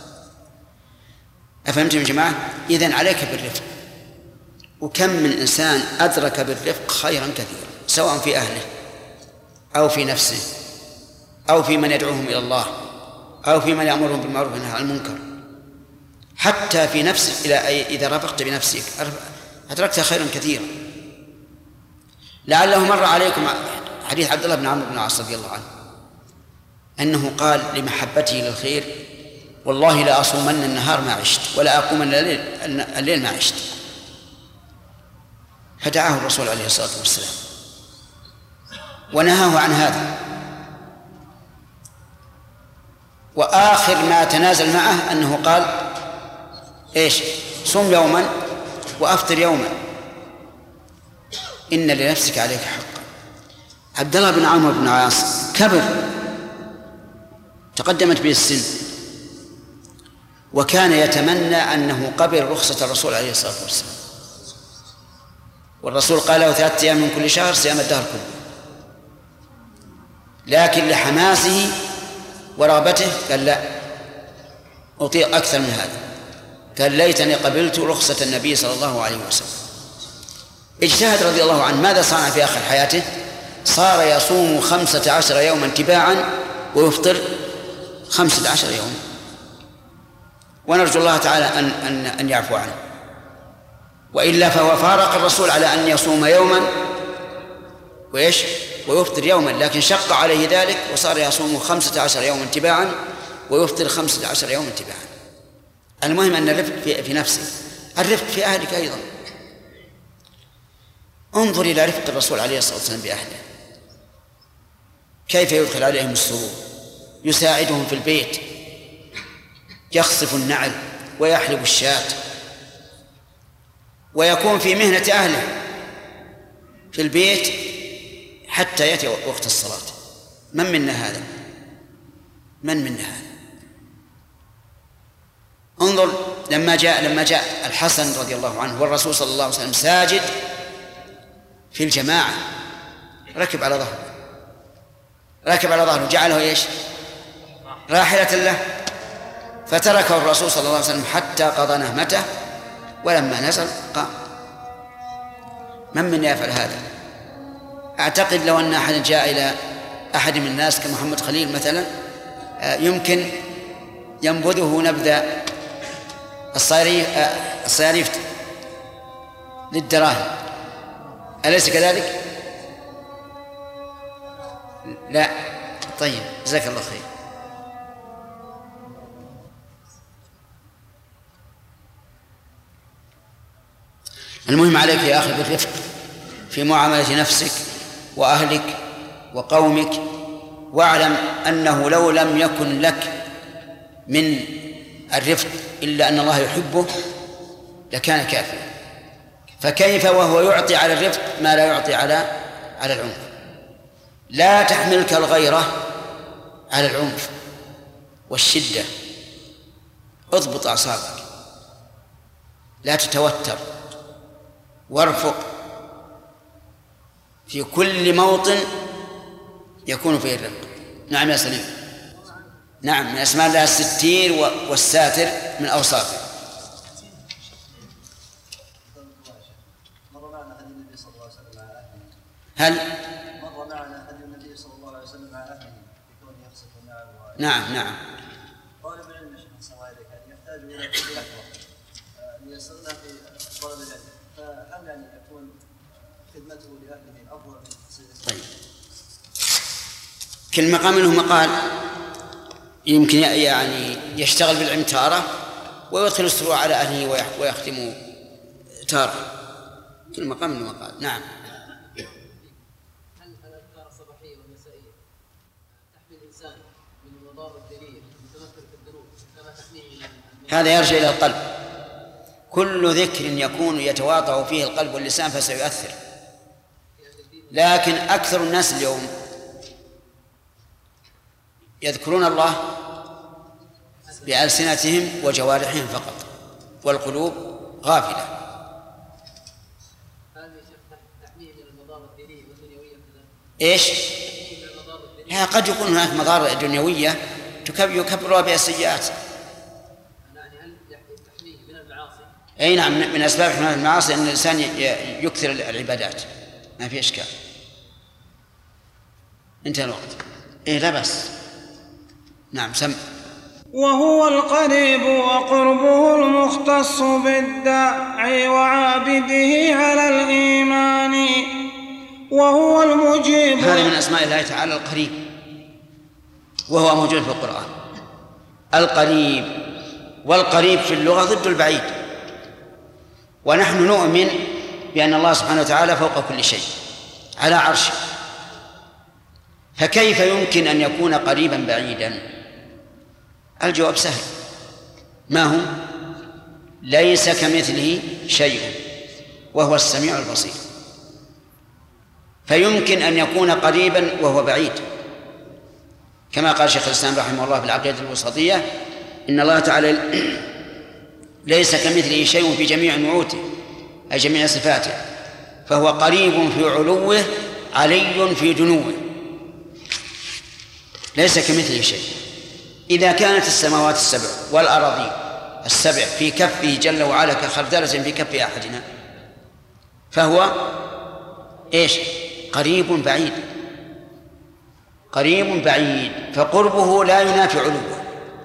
أفهمتم يا جماعة؟ إذن عليك بالرفق. وكم من إنسان أدرك بالرفق خيرا كثيرا، سواء في أهله أو في نفسه أو في من يدعوهم إلى الله أو في من يأمرهم بالمعروف والنهي عن المنكر. حتى في نفسك إذا رفقت بنفسك أدركت خيرا كثيرا. لعله مر عليكم حديث عبد الله بن عمرو بن العاص رضي الله عنه أنه قال لمحبته للخير والله لا أصومن النهار ما عشت ولا أقومن الليل ما عشت. فدعاه الرسول عليه الصلاة والسلام ونهاه عن هذا. وآخر ما تنازل معه أنه قال إيش؟ صم يوما وأفطر يوما إن لنفسك عليك حقا. عبد الله بن عمرو بن العاص كبر، تقدمت به السن، وكان يتمنى أنه قبل رخصة الرسول عليه الصلاة والسلام، والرسول قال له 3 أيام من كل شهر صيام الدهر كله، لكن لحماسه ورغبته قال لا، أطيع أكثر من هذا. قال ليتني قبلت رخصة النبي صلى الله عليه وسلم. اجتهد رضي الله عنه. ماذا صنع في آخر حياته؟ صار يصوم 15 يوما تباعا ويفطر 15 يوما، ونرجو الله تعالى أن يعفو عنه. وإلا فهو فارق الرسول على أن يصوم يوما ويفطر يوما، لكن شق عليه ذلك وصار يصوم 15 يوما تباعا ويفطر 15 يوما تباعا. المهم أن الرفق في نفسه، الرفق في أهلك أيضا. انظر إلى رفق الرسول عليه الصلاة والسلام بأهله، كيف يدخل عليهم السرور، يساعدهم في البيت، يخصف النعل ويحلب الشاة، ويكون في مهنة أهله في البيت حتى يأتي وقت الصلاة. من منا هذا؟ من منا هذا؟ انظر لما جاء الحسن رضي الله عنه والرسول صلى الله عليه وسلم ساجد في الجماعة، ركب على ظهره جعله ايش؟ راحلة له، فتركه الرسول صلى الله عليه وسلم حتى قضى نهمته، ولما نزل قام. من يفعل هذا؟ أعتقد لو أن أحد جاء إلى أحد من الناس كمحمد خليل مثلا يمكن ينبذه نبذ الصياريف للدراهم، أليس كذلك؟ لا. طيب جزاك الله خير. المهم عليك يا أخي بالرفق في معاملة نفسك وأهلك وقومك، واعلم أنه لو لم يكن لك من الرفق إلا أن الله يحبه لكان كافيا. فكيف وهو يعطي على الرفق ما لا يعطي على العنف؟ لا تحملك الغيرة على العنف والشدة، اضبط أعصابك، لا تتوتر، وارفق في كل موطن يكون فيه الرفق. نعم يا سليم. نعم، من أسماء الله الستير والساتر من أوصافه. مر معنا هدي النبي صلى الله عليه وسلم مع أهله. هل مر معنا هدي النبي صلى الله عليه وسلم مع أهله في كونه يخصف النعم. نعم. طالب العلم شيخ سوائلك يحتاج إلى لحظة ليصلنا في طلب العلم، فهل يعني يكون خدمته لأهله أفضل من تحصيله. طيب، كل مقام منه مقال، يمكن يعني يشتغل بالعمتارة ويدخل السرور على أهله ويختم تارة. كل مقام منه مقال. نعم. هل الأذكار الصباحية والمسائية تحمي الإنسان من المضار الدينية المتمثل في الذنوب كما تحميه هذا يرجع إلى القلب. كل ذكر يكون يتواطأ فيه القلب واللسان فسيؤثر، لكن أكثر الناس اليوم يذكرون الله بألسنتهم وجوارحهم فقط، والقلوب غافلة. إيش؟ قد يكون هناك مضار دنيوية يكبرها بها السيئات. أي نعم، من أسباب حماية المعاصي أن الإنسان يكثر العبادات، ما في إشكال. انتهى الوقت. لا بس. نعم سم. وهو القريب وقربه المختص بالداعي وعابده على الإيمان، وهو المجيب. هذا من أسماء الله تعالى القريب، وهو موجود في القرآن. القريب، والقريب في اللغة ضد البعيد، ونحن نؤمن بأن الله سبحانه وتعالى فوق كل شيء على عرشه، فكيف يمكن أن يكون قريبا بعيدا؟ الجواب سهل، ما هو؟ ليس كمثله شيء وهو السميع البصير، فيمكن أن يكون قريبا وهو بعيد، كما قال شيخ الإسلام رحمه الله في العقيدة الوسطية: إن الله تعالى ليس كمثله شيء في جميع نعوته أي جميع صفاته، فهو قريب في علوه علي في دنوه، ليس كمثله شيء. إذا كانت السماوات السبع والأراضين السبع في كفه جل وعلا كخردلة في كف أحدنا، فهو إيش؟ قريب بعيد، قريب بعيد، فقربه لا ينافي علوه،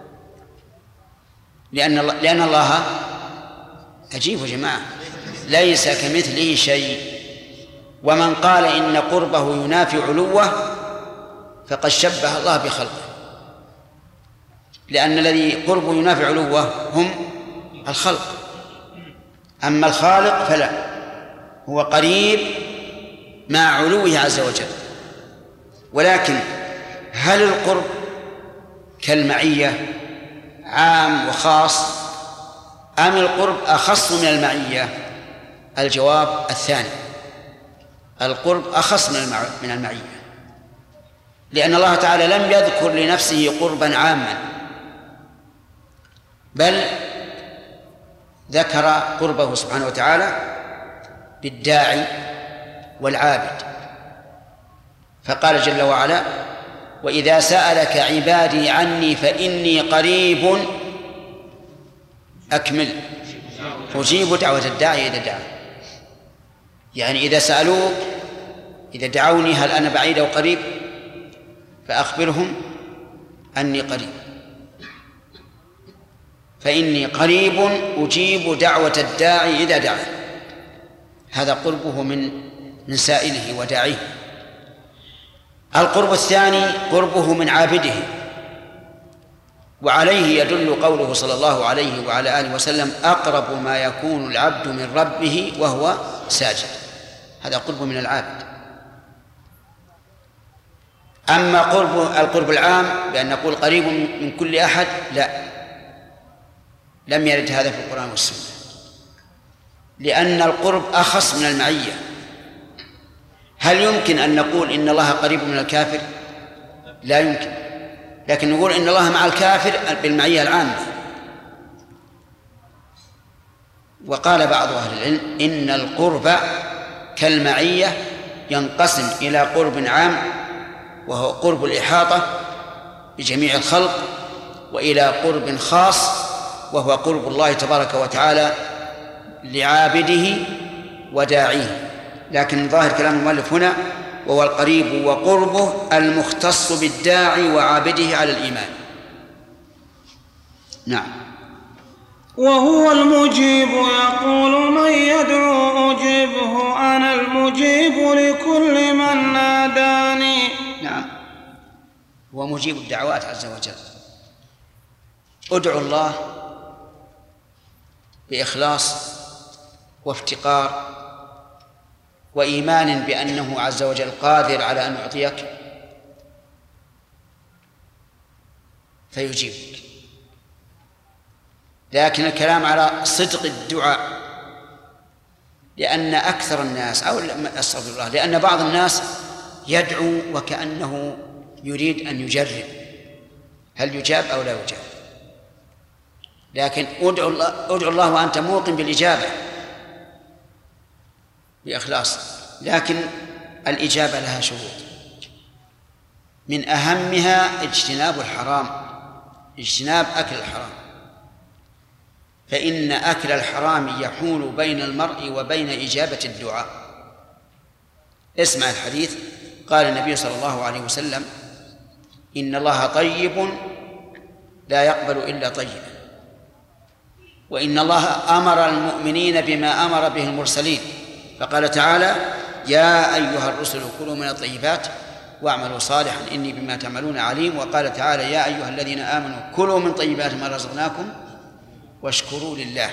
لأن الله عجيب يا جماعة، ليس كمثله شيء. ومن قال إن قربه ينافي علوه فقد شبه الله بخلقه، لأن الذي قربه ينافي علوه هم الخلق، أما الخالق فلا، هو قريب مع علوه عز وجل. ولكن هل القرب كالمعية عام وخاص، أم القرب أخص من المعية؟ الجواب الثاني، القرب أخص من المعية، لأن الله تعالى لم يذكر لنفسه قربا عاما، بل ذكر قربه سبحانه وتعالى بالداعي والعابد، فقال جل وعلا: وإذا سألك عبادي عني فإني قريب أكمل أجيب دعوة الداعي إذا دعا. يعني إذا سألوك، إذا دعوني هل أنا بعيد أو قريب، فأخبرهم أني قريب، فإني قريب أجيب دعوة الداعي إذا دعا. هذا قربه من سائله وداعيه. القرب الثاني قربه من عابده، وعليه يدل قوله صلى الله عليه وعلى آله وسلم: أقرب ما يكون العبد من ربه وهو ساجد. هذا قرب من العابد. أما القرب العام بأن نقول قريب من كل أحد، لا، لم يرد هذا في القرآن والسنة، لأن القرب أخص من المعية. هل يمكن أن نقول إن الله قريب من الكافر؟ لا يمكن، لكن نقول إن الله مع الكافر بالمعية العامة. وقال بعض أهل العلم إن القرب كالمعية ينقسم إلى قرب عام وهو قرب الإحاطة بجميع الخلق، وإلى قرب خاص وهو قرب الله تبارك وتعالى لعابده وداعيه. لكن ظاهر كلام المؤلف هنا وهو القريب وقربه المختص بالداعي وعابده على الإيمان. نعم. وهو المجيب يقول من يدعو أجبه أنا المجيب لكل من ناداني. نعم، هو مجيب الدعوات عز وجل. ادعوا الله بإخلاص وافتقار وإيمان بأنه عز وجل قادر على أن يعطيك فيجيبك. لكن الكلام على صدق الدعاء، لأن أكثر الناس أستغفر الله، لأن بعض الناس يدعو وكأنه يريد أن يجرب هل يجاب أو لا يجاب. لكن ادعو الله وأنت موقن بالإجابة بإخلاص. لكن الإجابة لها شروط، من أهمها اجتناب الحرام، اجتناب أكل الحرام، فإن أكل الحرام يحول بين المرء وبين إجابة الدعاء. اسمع الحديث، قال النبي صلى الله عليه وسلم إن الله طيب لا يقبل إلا طيبا، وإن الله أمر المؤمنين بما أمر به المرسلين، فقال تعالى يا أيها الرسل كلوا من الطيبات واعملوا صالحا إني بما تعملون عليم. وقال تعالى يا أيها الذين آمنوا كلوا من طيبات ما رزقناكم واشكروا لله.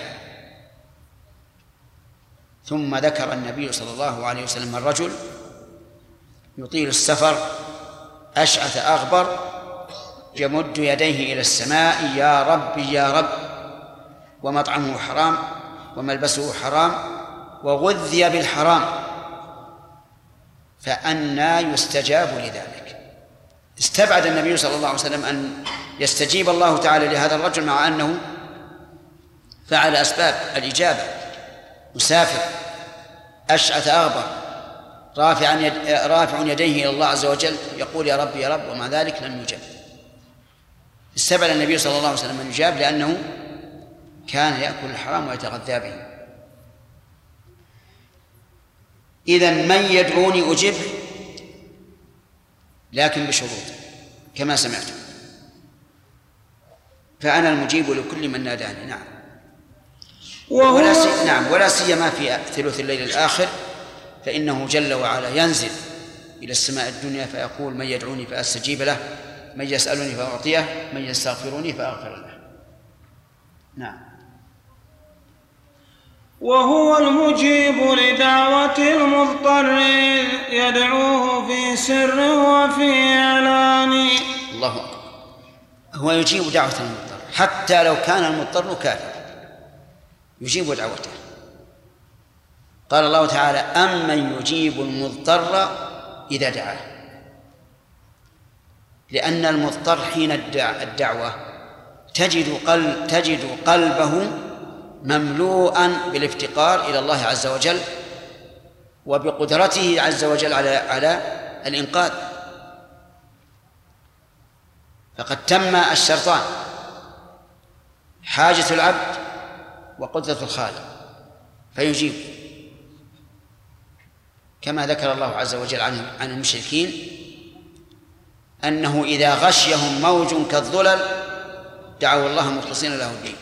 ثم ذكر النبي صلى الله عليه وسلم الرجل يطيل السفر أشعث أغبر يمد يديه إلى السماء يا رب يا رب، ومطعمه حرام وملبسه حرام وغذي بالحرام، فأنى يستجاب لذلك؟ استبعد النبي صلى الله عليه وسلم أن يستجيب الله تعالى لهذا الرجل مع أنه فعل أسباب الإجابة، مسافر أشعث أغبر رافع يديه إلى الله عز وجل يقول يا رب يا رب، ومع ذلك لم يجب. استبعد النبي صلى الله عليه وسلم أن يجاب لأنه كان يأكل الحرام ويتغذى به. إذن من يدعوني أجب، لكن بشروط كما سمعتم، فأنا المجيب لكل من ناداني. نعم، ولا سيما في ثلث الليل الآخر، فإنه جل وعلا ينزل إلى السماء الدنيا فيقول من يدعوني فأستجيب له، من يسألني فأعطيه، من يستغفرني فأغفر له. نعم. وهو المجيب لدعوة المضطر يدعوه في سر وفي إعلان. الله أكبر. هو يجيب دعوة المضطر حتى لو كان المضطر كافر يجيب دعوته. قال الله تعالى أمن يجيب المضطر إذا دعاه، لأن المضطر حين الدعوة تجد قلبه مملوءا بالافتقار إلى الله عز وجل وبقدرته عز وجل على الإنقاذ، فقد تم الشرطان: حاجة العبد وقدرة الخالق، فيجيب. كما ذكر الله عز وجل عن المشركين أنه إذا غشيهم موج كالظلل دعوا الله مخلصين له الدين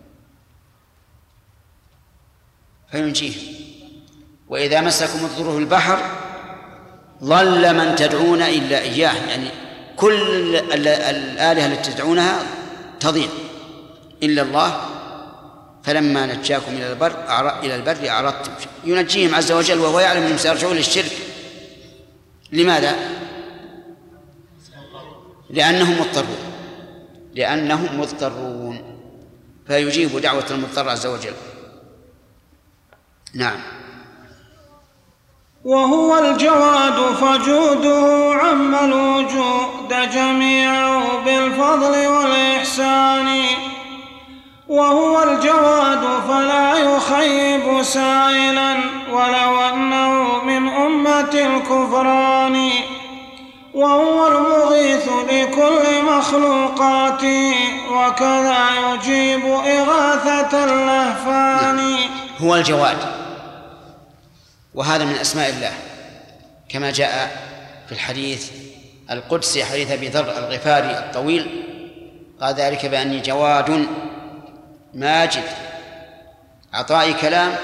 فينجيهم، وإذا مسكم الضر في البحر ضل من تدعون إلا إياه، يعني كل الآلهة التي تدعونها تضيع إلا الله، فلما نجاكم إلى البر أعرضتم. ينجيهم عز وجل وهو يعلم أنهم سيرجعون للشرك. لماذا؟ لأنهم مضطرون فيجيب دعوة المضطر عز وجل. نعم. وهو الجواد فجوده عم الوجود جميعه بالفضل والإحسان، وهو الجواد فلا يخيب سائلا ولو أنه من أمة الكفران، وهو المغيث لكل مخلوقاته وكذا يجيب إغاثة اللهفان. هو الجواد، وهذا من أسماء الله كما جاء في الحديث القدسي حديث أبي ذر الغفاري الطويل، قال ذلك بأني جواد ماجد عطائي كلام،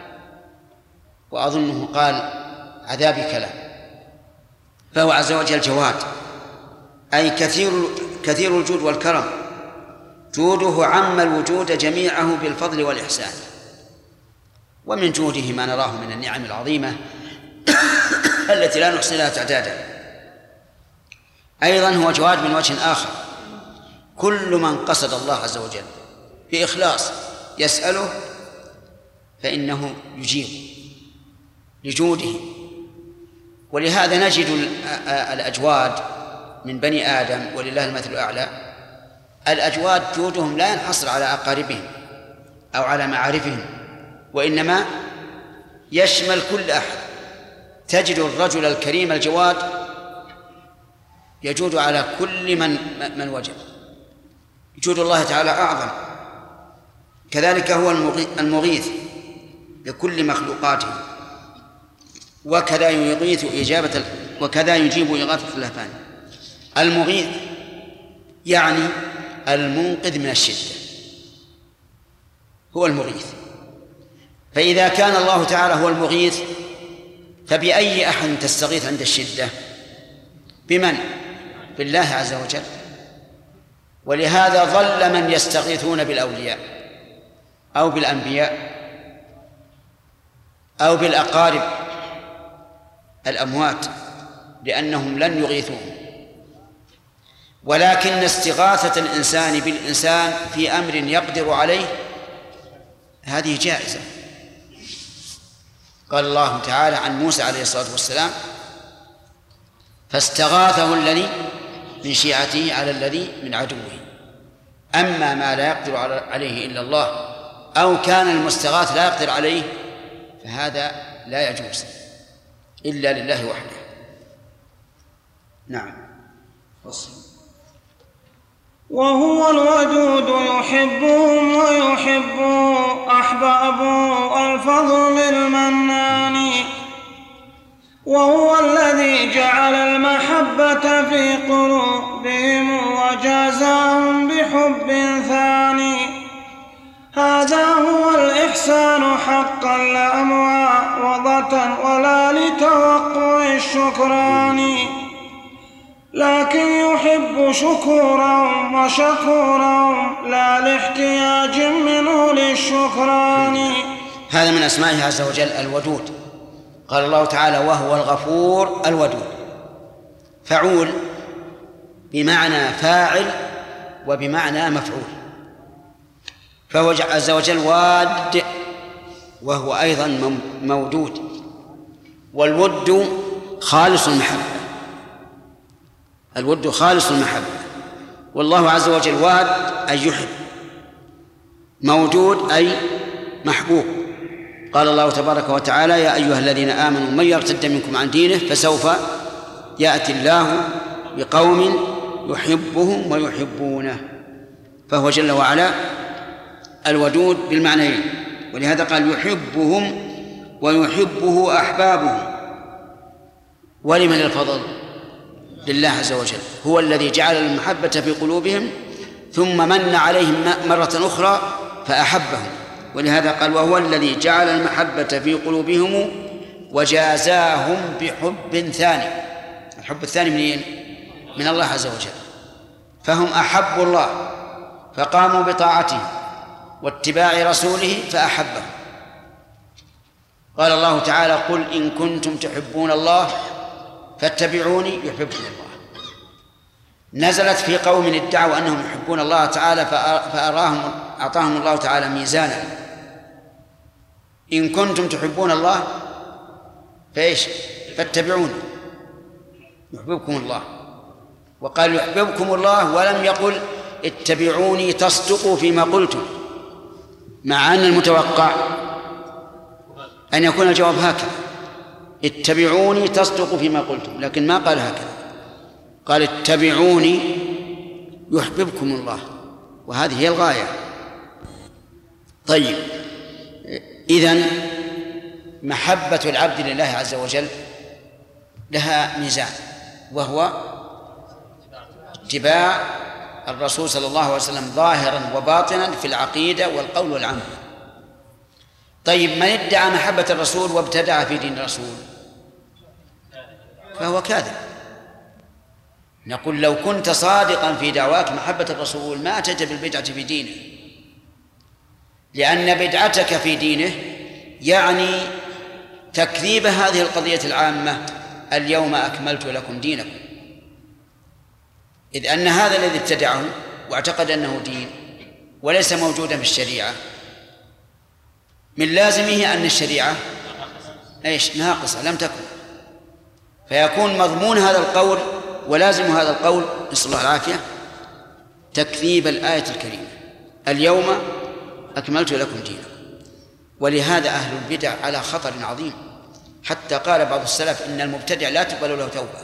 وأظنه قال عذابي كلام. فهو عز وجل جواد، أي كثير الجود والكرم، جوده عم الوجود جميعه بالفضل والإحسان. ومن جوده ما نراه من النعم العظيمة التي لا نحصي لها تعدادا. أيضا هو جواد من وجه آخر، كل من قصد الله عز وجل بإخلاص يسأله فإنه يجيب لجوده. ولهذا نجد الأجواد من بني آدم، ولله المثل الأعلى. الأجواد جودهم لا ينحصر على أقاربهم أو على معارفهم، وإنما يشمل كل أحد. تجد الرجل الكريم الجواد يجود على كل من وجد. جود الله تعالى أعظم. كذلك هو المغيث لكل مخلوقاته، وكذا يجيب إغاثة اللهفان. المغيث يعني المنقذ من الشدة، هو المغيث. فإذا كان الله تعالى هو المغيث، فبأي أحد تستغيث عند الشدة؟ بمن؟ بالله عز وجل. ولهذا ظل من يستغيثون بالأولياء أو بالأنبياء أو بالأقارب الأموات، لأنهم لن يغيثوهم. ولكن استغاثة الإنسان بالإنسان في أمر يقدر عليه هذه جائزة. قال الله تعالى عن موسى عليه الصلاة والسلام: فاستغاثه الذي من شيعته على الذي من عدوه. أما ما لا يقدر عليه إلا الله، أو كان المستغاث لا يقدر عليه، فهذا لا يجوز إلا لله وحده. نعم. وهو الودود يحبهم ويحب أحبابه الفضل المنان. وهو الذي جعل المحبة في قلوبهم وجازاهم بحب ثاني. هذا هو الإحسان حقا لا معاوضة ولا لتوقع الشكران، لكن يحب شكورهم وشكورهم لا لاحتياج منه للشكران. هذا من أسمائه عز وجل الودود. قال الله تعالى: وهو الغفور الودود. فعول بمعنى فاعل وبمعنى مفعول، فهو عز وجل واد، وهو أيضا مودود. والود خالص المحبة، الود خالص المحبة. والله عز وجل واد أي يحب، موجود أي محبوب. قال الله تبارك وتعالى: يا أيها الذين آمنوا من يرتد منكم عن دينه فسوف يأتي الله بقوم يحبهم ويحبونه. فهو جل وعلا الودود بالمعنيين، ولهذا قال يحبهم ويحبه أحبابه. ولمن الفضل؟ لله عز وجل. هو الذي جعل المحبة في قلوبهم ثم من عليهم مرة أخرى فأحبهم. ولهذا قال: وهو الذي جعل المحبة في قلوبهم وجازاهم بحب ثاني. الحب الثاني منين؟ من الله عز وجل. فهم أحبوا الله فقاموا بطاعته واتباع رسوله فأحبهم. قال الله تعالى: قل إن كنتم تحبون الله فاتبعوني يحبكم الله. نزلت في قوم ادعوا أنهم يحبون الله تعالى أعطاهم الله تعالى ميزانا: إن كنتم تحبون الله فإيش؟ فاتبعوني يحببكم الله. وقال يحببكم الله ولم يقل اتبعوني تصدقوا فيما قلتم، مع أن المتوقع أن يكون الجواب هكذا: اتبعوني تصدقوا فيما قلتم، لكن ما قال هكذا، قال اتبعوني يحببكم الله، وهذه هي الغاية. طيب، إذن محبة العبد لله عز وجل لها ميزان، وهو اتباع الرسول صلى الله عليه وسلم ظاهرا وباطنا في العقيدة والقول والعمل. طيب من ادعى محبة الرسول وابتدع في دين الرسول فهو كاذب. نقول لو كنت صادقا في دعواك محبة الرسول ما أتيت بالبدعة في دينه، لأن بدعتك في دينه يعني تكذيب هذه القضية العامة: اليوم أكملت لكم دينكم. إذ أن هذا الذي ابتدعه واعتقد أنه دين وليس موجودا في الشريعة من لازمه أن الشريعة ناقصة لم تكن، فيكون مضمون هذا القول ولازم هذا القول نسأل الله العافية تكذيب الآية الكريمة: اليوم أكملت لكم دينكم. ولهذا أهل البدع على خطر عظيم، حتى قال بعض السلف إن المبتدع لا تقبل له توبة،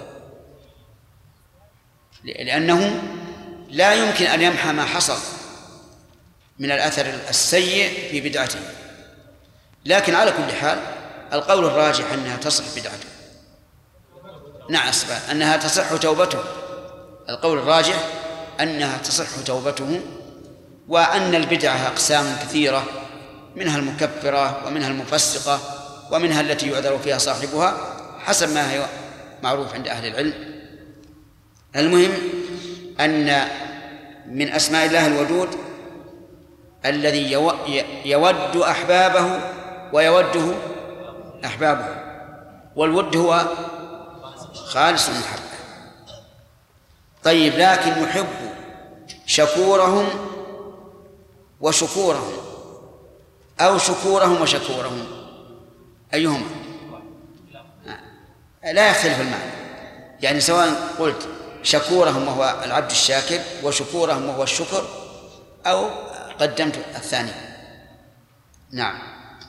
لأنه لا يمكن أن يمحى ما حصل من الأثر السيء في بدعته. لكن على كل حال القول الراجح أنها تصح بدعته، نعم أنها تصح توبته. القول الراجح أنها تصح توبته، وأن البدعة أقسام كثيرة، منها المكفرة ومنها المفسقة ومنها التي يعذر فيها صاحبها حسب ما هي معروف عند أهل العلم. المهم أن من أسماء الله الودود الذي يود أحبابه ويوده أحبابه، والود هو خالص المحبة. طيب لكن يحب شكورهم وشكورهم أو شكورهم وشكورهم، أيهما؟ لا يختلف المعنى، يعني سواء قلت شكورهم وهو العبد الشاكر وشكورهم وهو الشكر أو قدمت الثاني. نعم.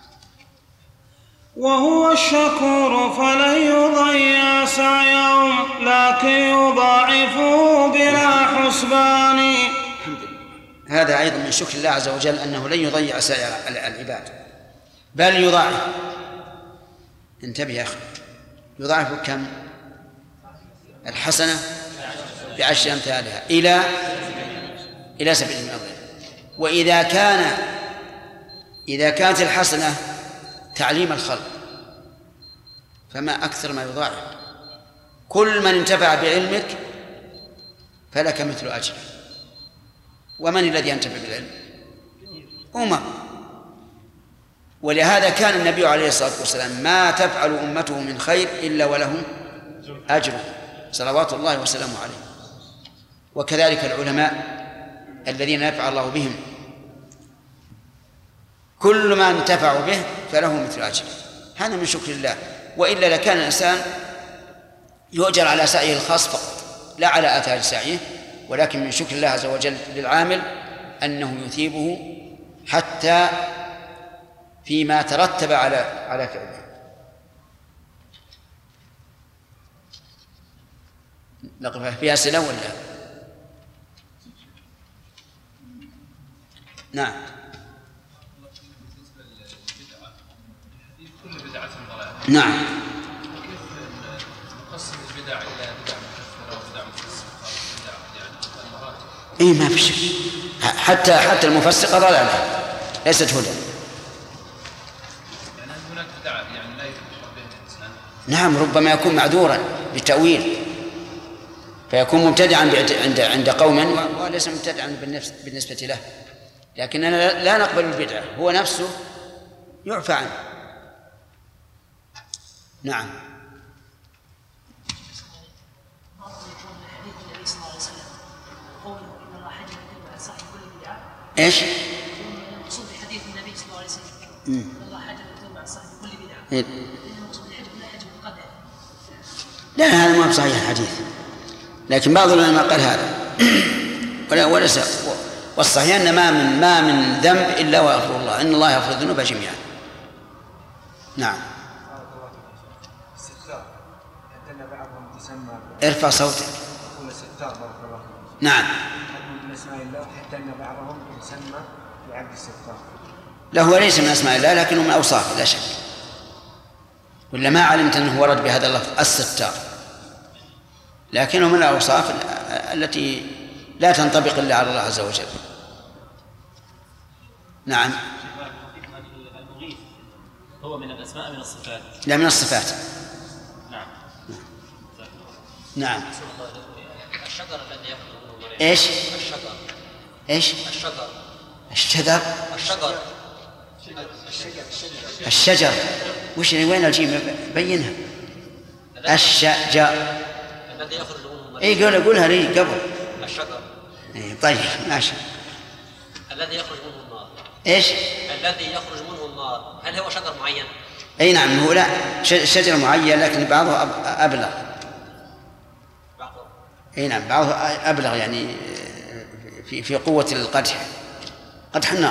وهو الشكور فلن يضيع سعيهم لكن يضاعفه بلا حسبان. هذا أيضا من شكر الله عز وجل أنه لن يضيع سعي العباد بل يضاعف. انتبه يا أخي، يضاعف كم؟ الحسنة بعشر أمثالها إلى 700 ضعف. وإذا كانت الحسنة تعليم الخلق فما أكثر ما يضاعف. كل من انتفع بعلمك فلك مثل أجره. ومن الذي ينتفع بالعلم؟ ولهذا كان النبي عليه الصلاة والسلام ما تفعل أمته من خير إلا وله أجر صلوات الله وسلامه عليه. وكذلك العلماء الذين ينفع الله بهم كل ما انتفعوا به فله مثل أجر. هذا من شكر الله، وإلا لكان الإنسان يؤجر على سعيه الخاص فقط لا على آثار سعيه. ولكن من شكر الله عز وجل للعامل أنه يثيبه حتى فيما ترتب على فعله. نقف فيها أسئلة ولا؟ نعم. نعم. نقسم البدع إلى بدع مكفرة وبدع مفسقة يعني مراتب. إيه ما في شك، حتى المفسقة ضلالة ليست هدى. يعني هناك بدع يعني لا يكفر بها الإنسان. نعم، ربما يكون معذورا بتأويل فيكون مبتدعا عند قوم وليس مبتدعا بالنسبة له، لكننا لا نقبل البدعة، هو نفسه يعفى عنه. نعم. ايش؟ المقصود بحديث النبي صلى الله عليه وسلم ان الله حجب التوبه عن صاحب كل بدعه. المقصود بالحجب لا حجب القدر. لا هذا ما بصحيح الحديث، لكن بعض العلماء قال هذا وليس. والصحيح ان ما من ذنب الا ويغفر الله، ان الله يغفر الذنوب جميعا. نعم. ارفع صوتك. نعم. من اسماء الله حتى ان بعضهم يسمى بعبد الستار. لا هو ليس من اسماء الله لكنه من اوصافه لا شك، ولا ما علمت انه ورد بهذا اللفظ الستار، لكنه من الاوصاف التي لا تنطبق إلا على الله عز وجل. نعم. المغيث هو من الأسماء من الصفات؟ لا، من الصفات. نعم. نعم. الشجر الذي يخرج منه ايش؟ الشجر. ايش؟ الشجر. الشجر. الشجر. الشجر. وش وين الجيم؟ بينها. الشجر الذي يخرج منه اي قولها لي قبل. الشجر. اي طيب ماشي. الذي يخرج منه النار. ايش؟ الذي يخرج منه النار، هل هو شجر معين؟ اي نعم، هو لا شجر معين، لكن بعضه ابلغ. بعضه. اي نعم، بعضه ابلغ يعني في قوة القدح، قدح النار.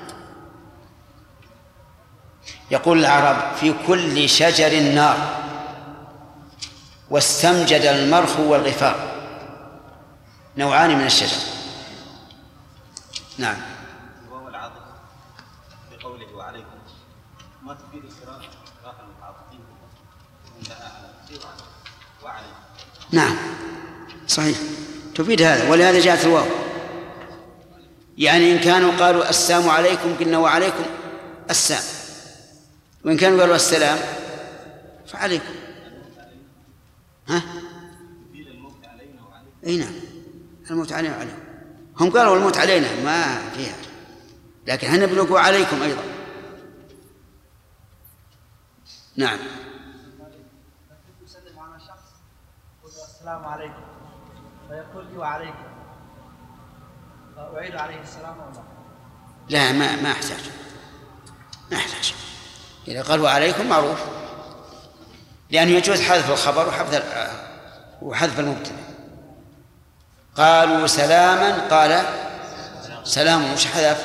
يقول العرب: في كل شجر نار، واستمجد المرخ والغفار. نوعان من الشجر. نعم. وهو العاطف بقوله وعليكم ما تفيد القراءة المتعاطفين وعليكم. نعم صحيح، تفيد هذا، ولهذا جاءت الواو. يعني إن كانوا قالوا السلام عليكم قلنا وعليكم السلام، وإن كانوا قالوا السلام فعليكم. ها؟ اي نعم، الموت علينا وعليكم. هم قالوا الموت علينا ما فيها، لكن احنا بنقول عليكم ايضا. نعم. يسلم على شخص يقول السلام عليكم فيقول لي وعليكم، فأعيد عليه السلام ولا لا؟ ما احتاج، ما احتاج. إذا قال وعليكم معروف، لأنه يجوز حذف الخبر وحذف المبتدأ. قالوا سلاما قال سلام، مش حذف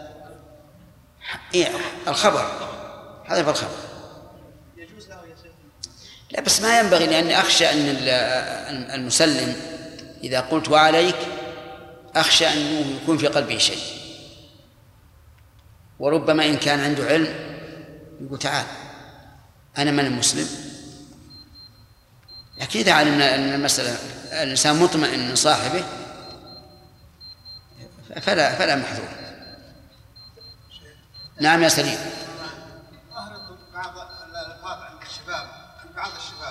الخبر، حذف الخبر. يجوز له يا شيخ؟ لا بس ما ينبغي، لأني أخشى أن المسلم إذا قلت وعليك أخشى أنه يكون في قلبه شيء، وربما إن كان عنده علم يقول تعال أنا من المسلم. لكن إذا علمنا أن المسألة الإنسان مطمئن من صاحبه فلا محذور. نعم يا سليم. أهرب بعض الألفاظ عند الشباب، عند بعض الشباب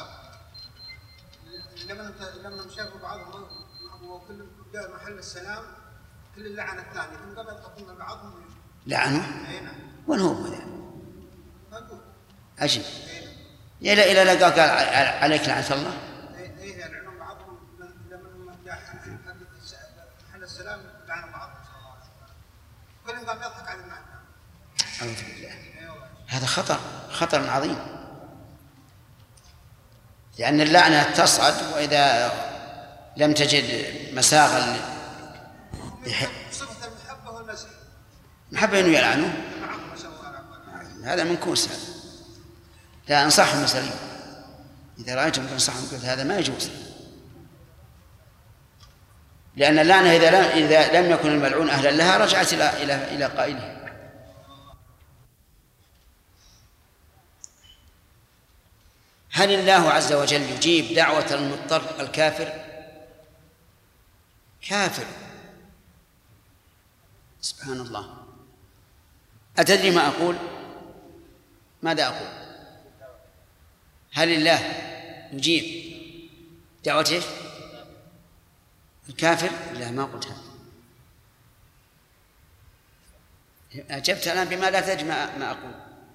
لما شافوا بعضهم وكل جاء محل السلام كل اللعن الثاني، ثم قبل تقوم بعضهم لعنوا؟ وين هو هذا؟ عجيب. إلى لقى قال عليك لعنة الله. إيه يلعنون بعضهم لما جاء محل السلام لعن بعضهم، كلهم قام يضحك على المعنى. أعوذ بالله، هذا خطر عظيم، لأن اللعنة تصعد، وإذا لم تجد مساغا صفة المحبة والمسيح، محبة أنه يلعنه، هذا منكوس. لا، أنصحهم مسلمين، إذا رأيتم تنصحهم قلت هذا ما يجوز، لأن اللعنة إذا لم يكن الملعون أهلا لها رجعت إلى قائله. هل الله عز وجل يجيب دعوة المضطر الكافر؟ كافر، سبحان الله. أتدري ما أقول؟ ماذا أقول؟ هل الله يجيب دعوة الكافر؟ لا، ما قلت هذا. أجبت الآن بما لا تدري ما أقول.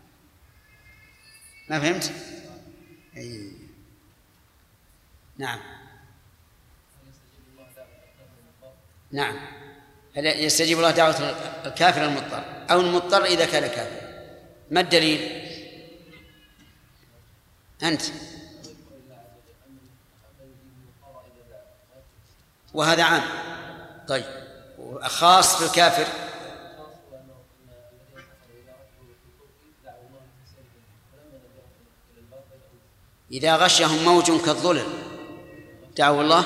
ما فهمت؟ أي. نعم. نعم، هل يستجيب الله دعوة الكافر المضطر أو المضطر إذا كان كافر؟ ما الدليل؟ أنت. وهذا عام. طيب، خاص في الكافر؟ إذا غشهم موج كالظلل دعوا الله.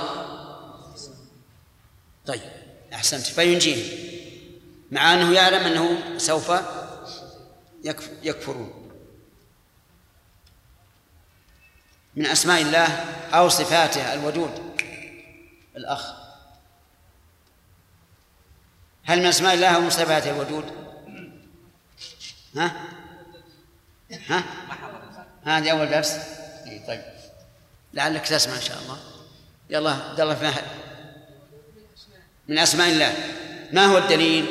طيب أحسنت، فينجيه مع أنه يعلم أنه سوف يكفرون. من أسماء الله أو صفاته الودود. الأخ هل من أسماء الله ومصفاته الودود؟ ها؟ هذا أول درس. طيب لعلك تسمع إن شاء الله. يلا عبد الله فهد. من أسماء الله. ما هو الدليل؟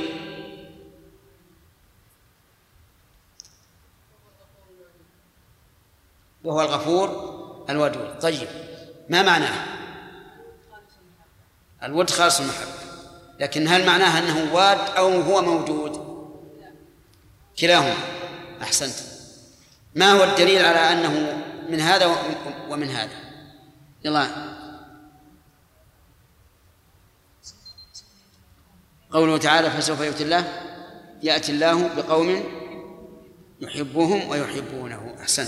وهو الغفور الودود. طيب ما معناه؟ الود خالص المحبة، لكن هل معناها أنه واد أو هو موجود؟ كلاهما. أحسنت. ما هو الدليل على أنه من هذا ومن هذا؟ يلا. قوله تعالى فسوف يأتي الله بقوم يحبهم ويحبونه. أحسنت.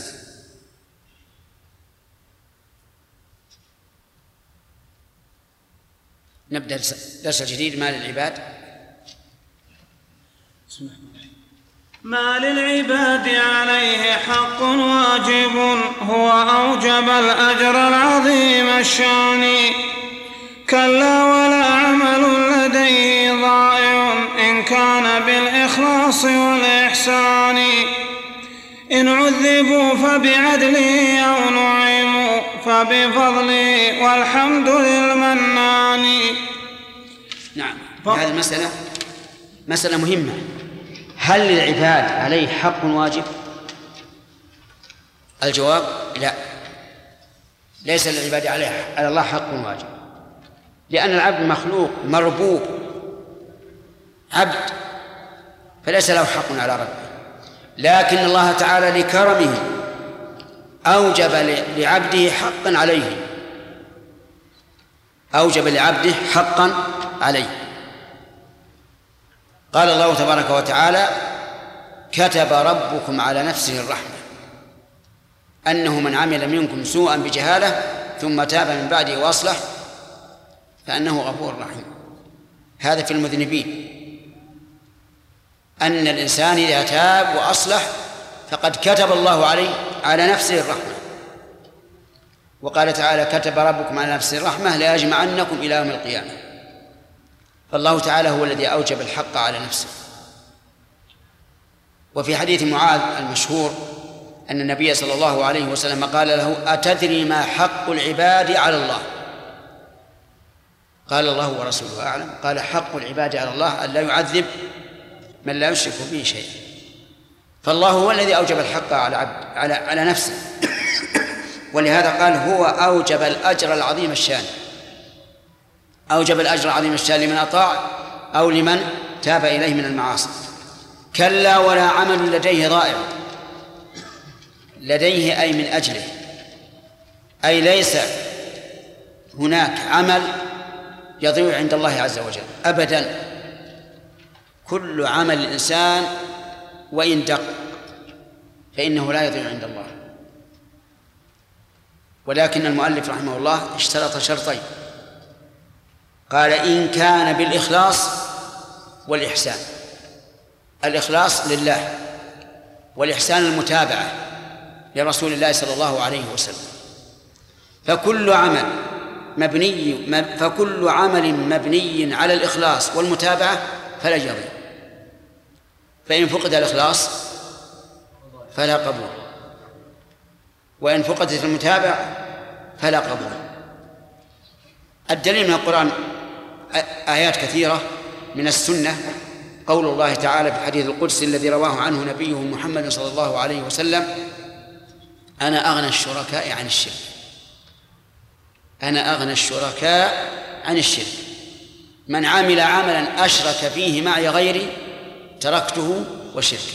نبدأ درس الجديد. ما للعباد. ما للعباد عليه حق واجب هو أوجب الأجر العظيم الشان. كلا ولا عمل لديه ضائع إن كان بالإخلاص والإحسان. إن عذبوا فبعدله أو نعموا فبفضله والحمد للمنان. نعم. هذه المسألة مسألة مهمة. هل للعباد عليه حق واجب؟ الجواب لا، ليس للعباد على الله حق واجب، لأن العبد مخلوق مربوب عبد، فليس له حق على ربه. لكن الله تعالى لكرمه أوجب لعبده حقا عليه، أوجب لعبده حقا عليه. قال الله تبارك وتعالى كتب ربكم على نفسه الرحمة أنه من عمل منكم سوءا بجهالة ثم تاب من بعده وأصلح فأنه غفور رحيم. هذا في المذنبين، أن الإنسان إذا تاب وأصلح فقد كتب الله عليه على نفسه الرحمة. وقال تعالى كتب ربكم على نفسه الرحمة لا يجمعنكم إلى يوم القيامة. فالله تعالى هو الذي أوجب الحق على نفسه. وفي حديث معاذ المشهور أن النبي صلى الله عليه وسلم قال له أتدري ما حق العباد على الله؟ قال الله ورسوله أعلم. قال حق العباد على الله أن لا يعذب من لا يشرك به شيئا. فالله هو الذي أوجب الحق على نفسه، ولهذا قال هو أوجب الأجر العظيم الشان، أوجب الأجر العظيم الشان لمن أطاع أو لمن تاب إليه من المعاصي. كلا ولا عمل لديه ضائع. لديه أي من أجله، أي ليس هناك عمل يضيع عند الله عز وجل أبدا. كل عمل الإنسان وإن دق فإنه لا يضيع عند الله. ولكن المؤلف رحمه الله اشترط شرطين، قال إن كان بالإخلاص والإحسان. الإخلاص لله، والإحسان المتابعة لرسول الله صلى الله عليه وسلم. فكل عمل مبني على الإخلاص والمتابعة فلا يضيع. فإن فقد الإخلاص فلا قبول، وإن فقدت المتابعة فلا قبول. الدليل من القرآن آيات كثيرة، من السنة قول الله تعالى في الحديث القدسي الذي رواه عنه نبيه محمد صلى الله عليه وسلم أنا أغنى الشركاء عن الشرك. أنا أغنى الشركاء عن الشرك. من عمل عملا أشرك فيه معي غيري تركته وشركه.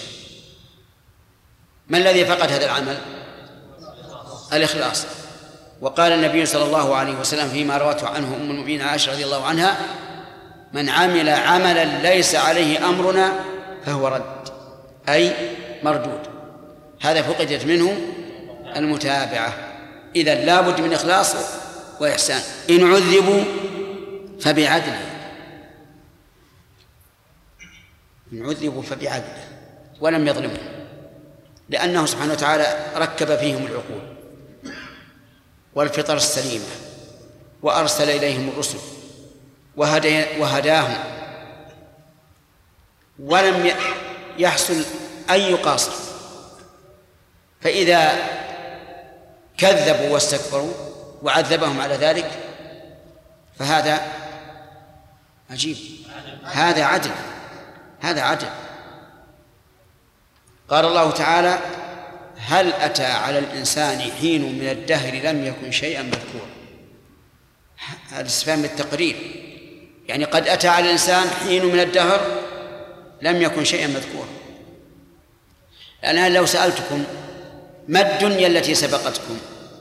ما الذي فقد هذا العمل؟ الإخلاص. وقال النبي صلى الله عليه وسلم فيما روته عنه أم المؤمنين عائشة رضي الله عنها من عمل عملا ليس عليه أمرنا فهو رد، أي مردود. هذا فقدت منه المتابعة. إذن لا بد من إخلاص وإحسان. إن عذبوا فبعدله، إن عذبوا فبعدله ولم يظلمهم، لأنه سبحانه وتعالى ركب فيهم العقول والفطر السليمة وأرسل إليهم الرسل وهداهم ولم يحصل أي قاصر، فإذا كذبوا واستكبروا وعذبهم على ذلك فهذا عجيب، هذا عدل، هذا عدل. قال الله تعالى: هل أتى على الإنسان حين من الدهر لم يكن شيئا مذكورا. هذا استفهام التقرير، يعني قد أتى على الإنسان حين من الدهر لم يكن شيئا مذكورا. الآن لو سألتكم ما الدنيا التي سبقتكم؟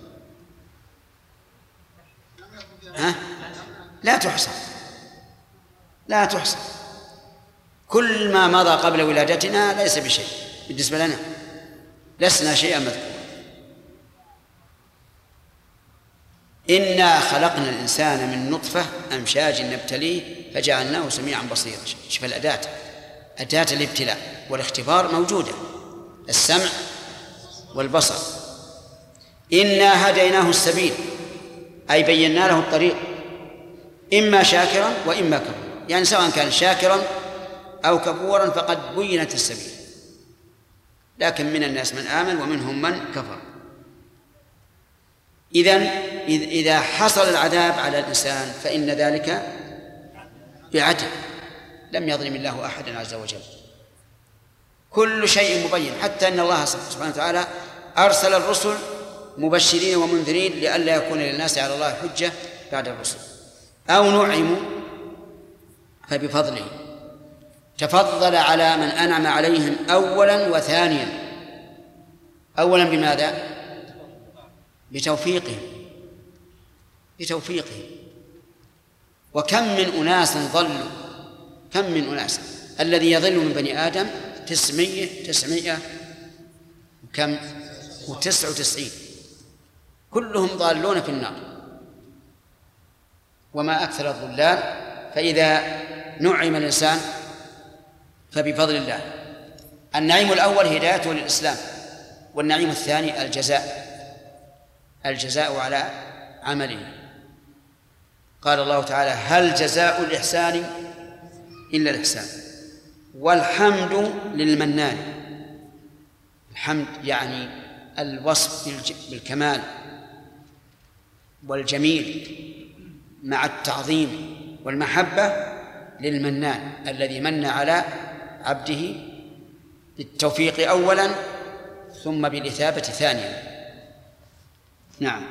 لا تحصى، لا تحصى. كل ما مضى قبل ولادتنا ليس بشيء بالنسبة لنا، لسنا شيئا مذكورا. إنا خلقنا الإنسان من نطفة أمشاج نبتليه فجعلناه سميعا بصيرا. شوف الأداة، أداة الابتلاء والاختبار موجودة، السمع والبصر. إنا هديناه السبيل، أي بينا له الطريق، إما شاكرا وإما كفورا، يعني سواء كان شاكرا أو كفورا فقد بينت السبيل. لكن من الناس من آمن ومنهم من كفر. إذا حصل العذاب على الإنسان فإن ذلك بعدل، لم يظلم الله أحدا عز وجل، كل شيء مبين. حتى أن الله سبحانه وتعالى أرسل الرسل مبشرين ومنذرين لئلا يكون للناس على الله حجة بعد الرسل. أو نعموا فبفضله، تفضل على من أنعم عليهم أولا وثانيا. أولا بماذا؟ بتوفيقه، بتوفيقه. وكم من أناس ضلوا، كم من أناس، الذي يضل من بني آدم 900 وكم 99 كلهم ضالون في النار. وما أكثر الضلال. فإذا نعم الإنسان فبفضل الله. النعيم الأول هدايته للإسلام، والنعيم الثاني الجزاء على عمله. قال الله تعالى: هل جزاء الإحسان إلا الإحسان. والحمد للمنان. الحمد يعني الوصف بالكمال والجميل مع التعظيم والمحبة للمنان الذي من على عبده بالتوفيق أولا ثم بالإثابة ثانيا. نعم.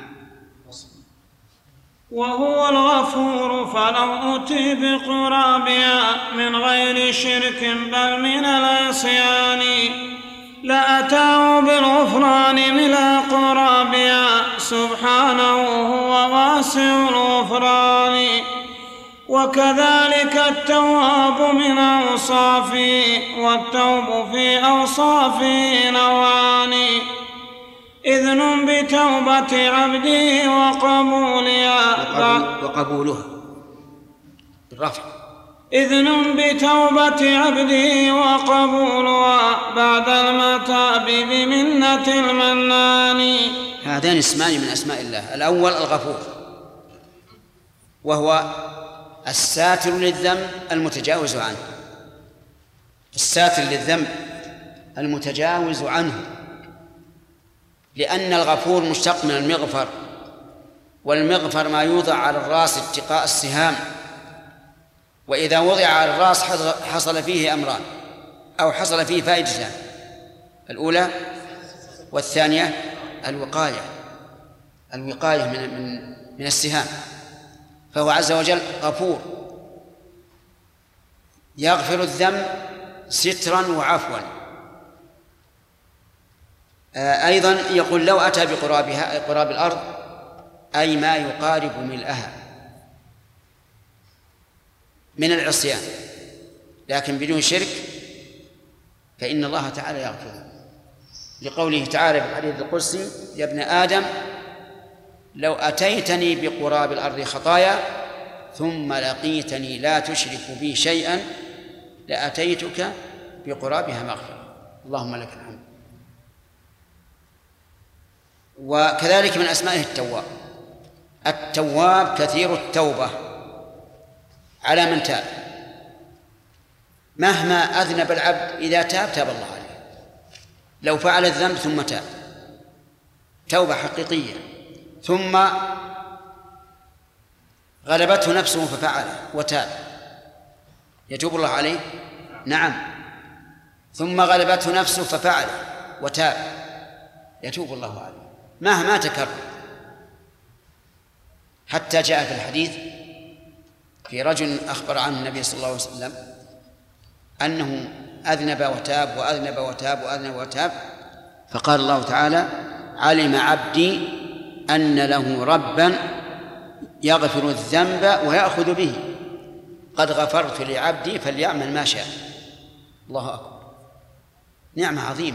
وهو الغفور فلو أتي بقرابها من غير شرك بل من العصيان لأتاه بالغفران من قرابها سبحانه هو واسع الغفران. وكذلك التواب من أوصافه والتوب في أوصافه نوعان إذن بتوبة عبده وقبولها بالرفع. إذن بتوبة عبده وقبولها بعد المتاب بمنة المنان. هذان اسمان من أسماء الله. الأول الغفور، وهو الساتر للذنب المتجاوز عنه، الساتر للذنب المتجاوز عنه، لأن الغفور مشتق من المغفر، والمغفر ما يوضع على الرأس اتقاء السهام، وإذا وضع على الرأس حصل فيه أمران أو حصل فيه فائدتان: الأولى والثانية الوقاية من السهام. فهو عز وجل غفور يغفر الذنب سترا وعفوا. أيضا يقول: لو أتى بقرابها، قراب الأرض أي ما يقارب ملئها من العصيان، لكن بدون شرك، فإن الله تعالى يغفر. لقوله تعالى في الحديث القدسي: يا ابن آدم لو أتيتني بقراب الأرض خطايا ثم لقيتني لا تشرك بي شيئا لأتيتك بقرابها مغفرة. اللهم لك الحمد. وكذلك من أسمائه التواب كثير التوبة على من تاب. مهما أذنب العبد إذا تاب تاب الله عليه. لو فعل الذنب ثم تاب توبة حقيقية، ثم غلبته نفسه ففعله وتاب، يتوب الله عليه؟ نعم. ثم غلبته نفسه ففعله وتاب، يتوب الله عليه مهما تكرر. حتى جاء في الحديث في رجل أخبر عنه النبي صلى الله عليه وسلم أنه أذنب وتاب وأذنب وتاب وأذنب وتاب، فقال الله تعالى: علم عبدي أن له ربا يغفر الذنب ويأخذ به، قد غفرت لعبدي فليعمل ما شاء. الله أكبر، نعمة عظيمة.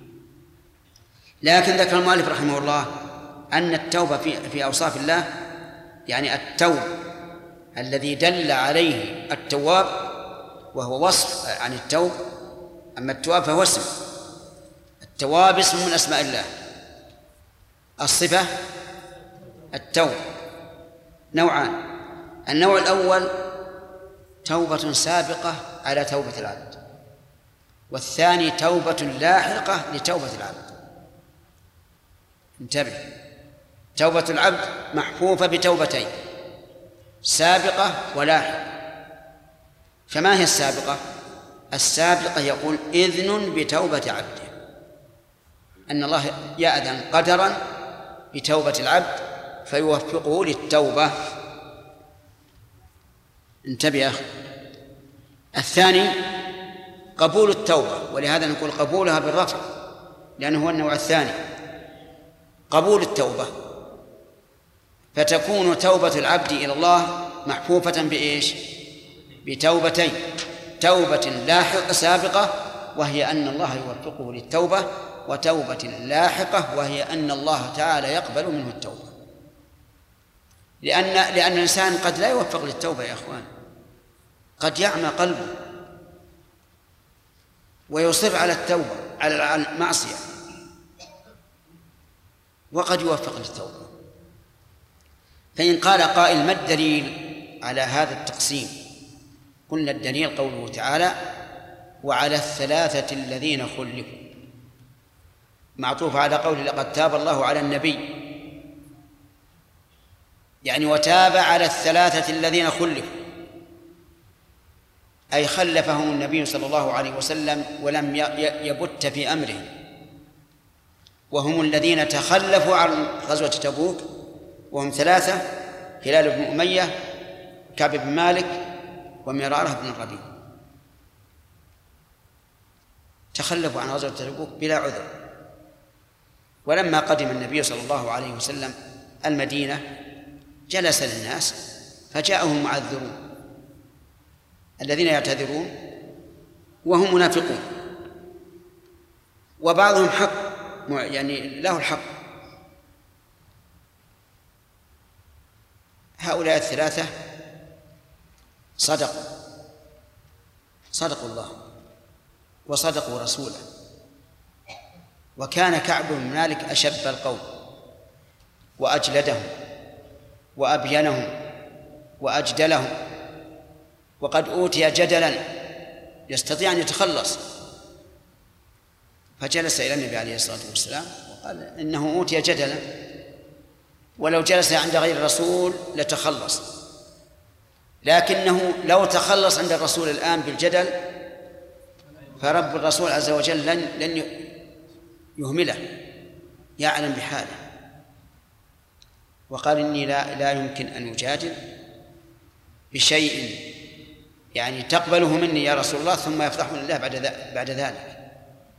لكن ذكر المؤلف رحمه الله أن التوبة في أوصاف الله، يعني التوب الذي دل عليه التواب وهو وصف عن التوب، أما التواب فهو اسم. التواب اسم من أسماء الله، الصفة التوب نوعان: النوع الأول توبة سابقة على توبة العبد، والثاني توبة لاحقة لتوبة العبد. انتبه، توبة العبد محفوفة بتوبتين: سابقة ولاحقة. فما هي السابقة؟ السابقة يقول إذن بتوبة عبده، أن الله يأذن قدرا بتوبة العبد فيوفقه للتوبة. انتبه يا أخي. الثاني قبول التوبة، ولهذا نقول قبولها بالرفع لأنه هو النوع الثاني، قبول التوبة. فتكون توبة العبد إلى الله محفوفة بإيش؟ بتوبتين: توبة لاحقة سابقة وهي أن الله يوفقه للتوبة، وتوبة لاحقة وهي أن الله تعالى يقبل منه التوبة. لأن الإنسان قد لا يوفق للتوبة يا أخوان، قد يعمى قلبه ويصر على التوبة على المعصية، وقد يوفق للتوبة. فإن قال قائل: ما الدليل على هذا التقسيم؟ قلنا الدليل قوله تعالى: وعلى الثلاثة الذين خلفوا، معطوف على قوله: لقد تاب الله على النبي، يعني وتاب على الثلاثة الذين خلفوا، أي خلفهم النبي صلى الله عليه وسلم ولم يبت في أمرهم، وهم الذين تخلفوا عن غزوة تبوك، وهم ثلاثة: هلال بن أمية، كعب بن مالك، ومرارة بن الربيع. تخلفوا عن غزوة تبوك بلا عذر. ولما قدم النبي صلى الله عليه وسلم المدينة جلس للناس فجاءهم المعذرون الذين يعتذرون وهم منافقون، وبعضهم حق، يعني له الحق. هؤلاء الثلاثة صدقوا الله وصدقوا رسوله. وكان كعب بن مالك أشب القوم وأجلدهم وأبينهم وأجدلهم، وقد أوتي جدلا يستطيع أن يتخلص، فجلس إلى النبي عليه الصلاة والسلام وقال إنه أوتي جدلا، ولو جلس عند غير الرسول لتخلص، لكنه لو تخلص عند الرسول الآن بالجدل فرب الرسول عز وجل لن يهمله، يعلم بحاله. وقال إني لا يمكن أن أجادل بشيء يعني تقبله مني يا رسول الله ثم يفضحني الله بعد ذلك.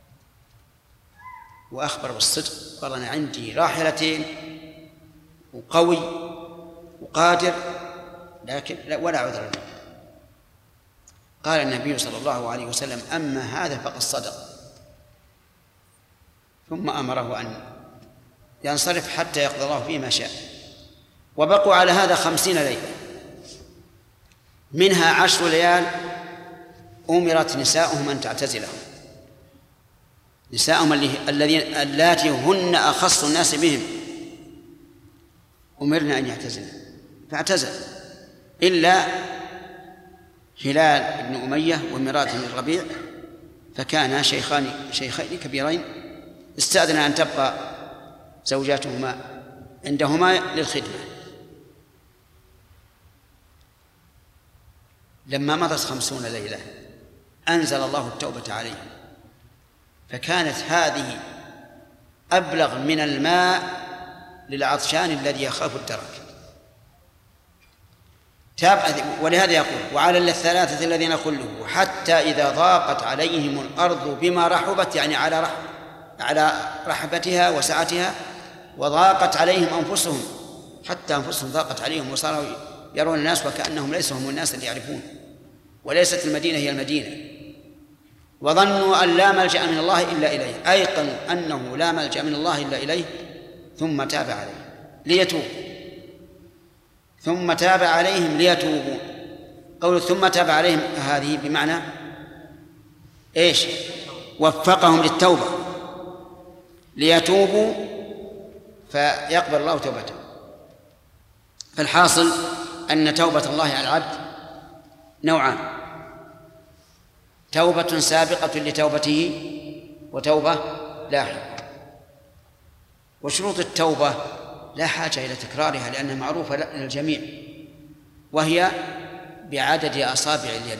وأخبر بالصدق، قال أنا عندي راحلتين وقوي وقادر لكن ولا عذر له. قال النبي صلى الله عليه وسلم: أما هذا فقد صدق. ثم أمره أن ينصرف حتى يقضي الله فيه ما شاء. وبقوا على هذا 50 ليلة، منها 10 ليال أمرت نساؤهم أن تعتزلهم، نساؤهم اللاتي هن أخص الناس بهم أمرنا أن يعتزلن، فاعتزل إلا هلال بن أمية ومراد بن الربيع، فكانا شيخين كبيرين، استأذن أن تبقى زوجاتهما عندهما للخدمة. لما مضت 50 ليلة أنزل الله التوبة عليهم، فكانت هذه أبلغ من الماء للعطشان الذي يخاف الدرك. ولهذا يقول: وعلى الثلاثة الذين خلوا حتى إذا ضاقت عليهم الأرض بما رحبت، يعني على رحبتها وسعتها، وضاقت عليهم أنفسهم، حتى أنفسهم ضاقت عليهم وصاروا يرون الناس وكأنهم ليسوا هم الناس اللي يعرفون، وليست المدينة هي المدينة، وظنوا أن لا ملجأ من الله إلا إليه، أيقنوا أنه لا ملجأ من الله إلا إليه، ثم تاب عليهم ليتوبوا، ثم تاب عليهم ليتوبوا. قول ثم تاب عليهم هذه بمعنى إيش؟ وفقهم للتوبة ليتوبوا فيقبل الله توبتهم. فالحاصل أن توبة الله على العبد نوعان: توبة سابقة لتوبته وتوبة لاحقة. وشروط التوبة لا حاجة إلى تكرارها لأنها معروفة للجميع، وهي بعدد أصابع اليد.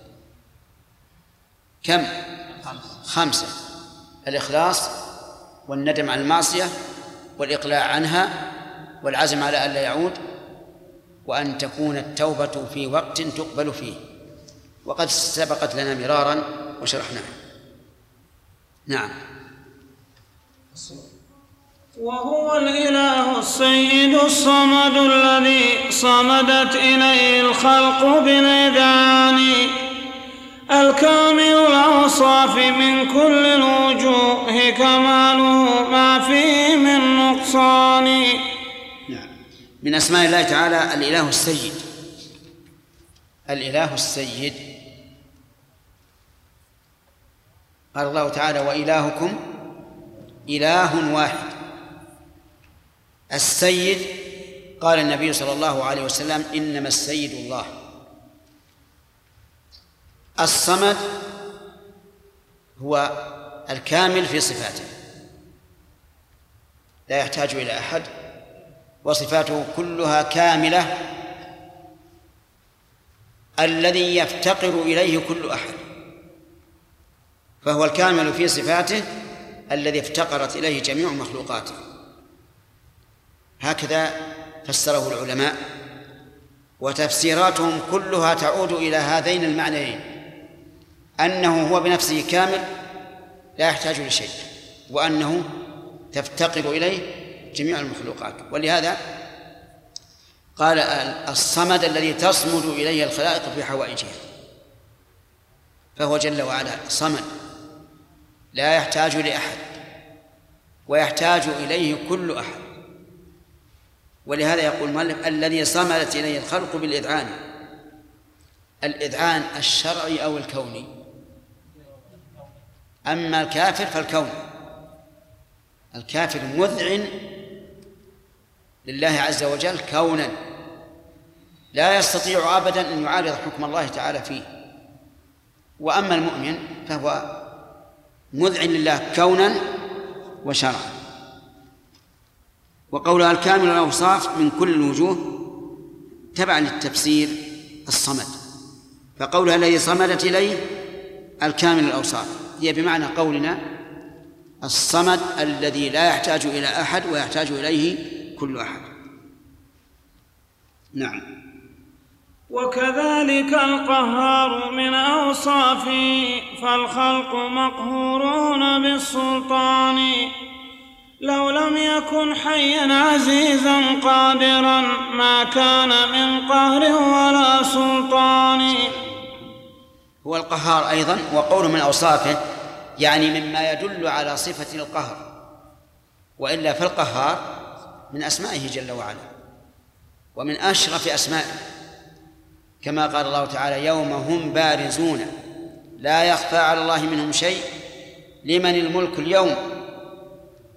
كم؟ 5: الإخلاص، والندم على المعصية، والإقلاع عنها، والعزم على ألا يعود، وأن تكون التوبة في وقت تقبل فيه، وقد سبقت لنا مرارا وشرحناها. نعم. وهو الإله السيد الصمد الذي صمدت إليه الخلق بالإذعان، الكامل الأوصاف من كل الوجوه، كماله ما فيه من نقصان. نعم. من أسماء الله تعالى الإله السيد. الإله السيد قال الله تعالى: وإلهكم إله واحد. السيد قال النبي صلى الله عليه وسلم: إنما السيد الله. الصمد هو الكامل في صفاته، لا يحتاج إلى أحد، وصفاته كلها كاملة، الذي يفتقر إليه كل أحد، فهو الكامل في صفاته الذي افتقرت إليه جميع مخلوقاته. هكذا فسره العلماء، وتفسيراتهم كلها تعود إلى هذين المعنيين: أنه هو بنفسه كامل لا يحتاج لشيء، وأنه تفتقر إليه جميع المخلوقات. ولهذا قال: الصمد الذي تصمد إليه الخلائق في حوائجها، فهو جل وعلا صمد لا يحتاج لأحد، ويحتاج إليه كل أحد. ولهذا يقول المؤلف: الذي صمدت إليه الخلق بالإذعان. الإذعان الشرعي أو الكوني؟ أما الكافر فالكون. الكافر مذعن لله عز وجل كونا، لا يستطيع أبدا أن يعارض حكم الله تعالى فيه. وأما المؤمن فهو مذعن لله كونا وشرعا. وقولها الكامل الأوصاف من كل الوجوه تبع للتفسير الصمد، فقولها الذي صمدت إليه الكامل الأوصاف هي بمعنى قولنا الصمد الذي لا يحتاج إلى أحد ويحتاج إليه كل أحد. نعم. وكذلك القهار من أوصافه، فالخلق مقهورون بالسلطان، لو لم يكن حيا عزيزا قادرا ما كان من قهر ولا سلطان. هو القهار أيضا، وقول من أوصافه يعني مما يدل على صفة القهر، وإلا فالقهار من أسمائه جل وعلا ومن أشرف أسمائه، كما قال الله تعالى: يوم هم بارزون لا يخفى على الله منهم شيء لمن الملك اليوم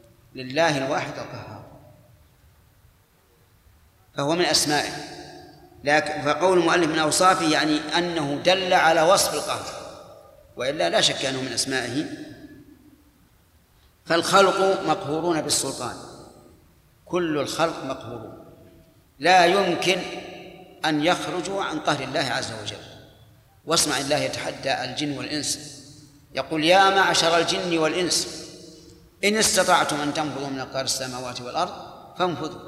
لله الواحد القهار. فهو من أسمائه لكن فقول المؤلف من أوصافه يعني أنه دل على وصف القهر، وإلا لا شك أنه من أسمائه. فالخلق مقهورون بالسلطان، كل الخلق مقهورون، لا يمكن أن يخرجوا عن قهر الله عز وجل. واسمع الله يتحدى الجن والإنس، يقول يا معشر الجن والإنس إن استطعتم أن تنفذوا من أقطار السماوات والأرض فانفذوا.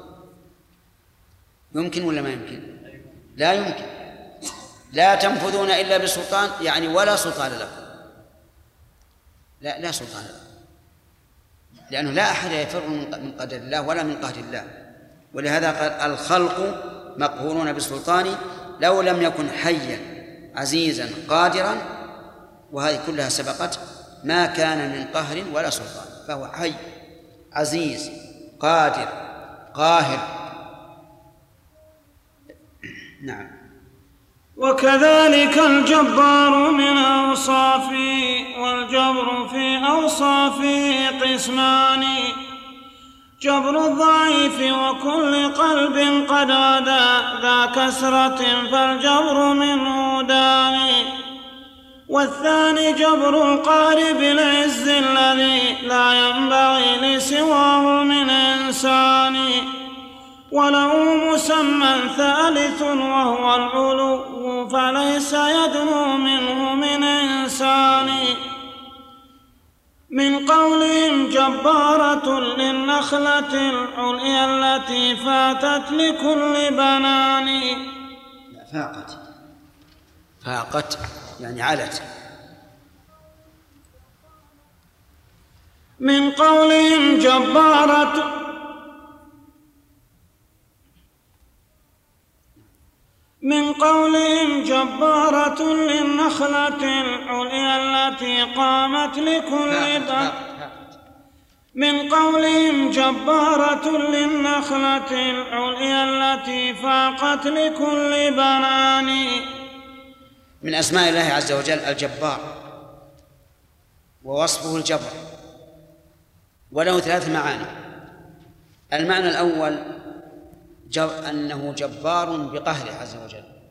يمكن ولا ما يمكن؟ لا يمكن. لا تنفذون إلا بسلطان، يعني ولا سلطان لكم، لا سلطان لكم، لأنه لا أحد يفر من قدر الله ولا من قهر الله. ولهذا قال الخلق مقهورون بالسلطان لو لم يكن حيا عزيزا قادرا، وهذه كلها سبقت، ما كان من قهر ولا سلطان، فهو حي عزيز قادر قاهر. نعم. وكذلك الجبار من أوصافه، والجبر في أوصافه قسمان: جبر الضعيف وكل قلب قد غدا ذا كسرة فالجبر منه داني، والثاني جبر القهر بالعز الذي لا ينبغي لسواه من إنسان، وله مسمى ثالث وهو العلو فليس يدنو منه من إنسان. من قولهم جبارة للنخلة العليا التي فاتت لكل بنان. فاقت يعني علت. من قولهم جبارة للنخلة العليا التي قامت لكل بنان. من قولهم جبارة للنخلة العليا التي فاقت لكل بنان. من أسماء الله عز وجل الجبار، ووصفه الجبر، وله 3 معاني. المعنى الأول أنه جبار بقهره عز وجل،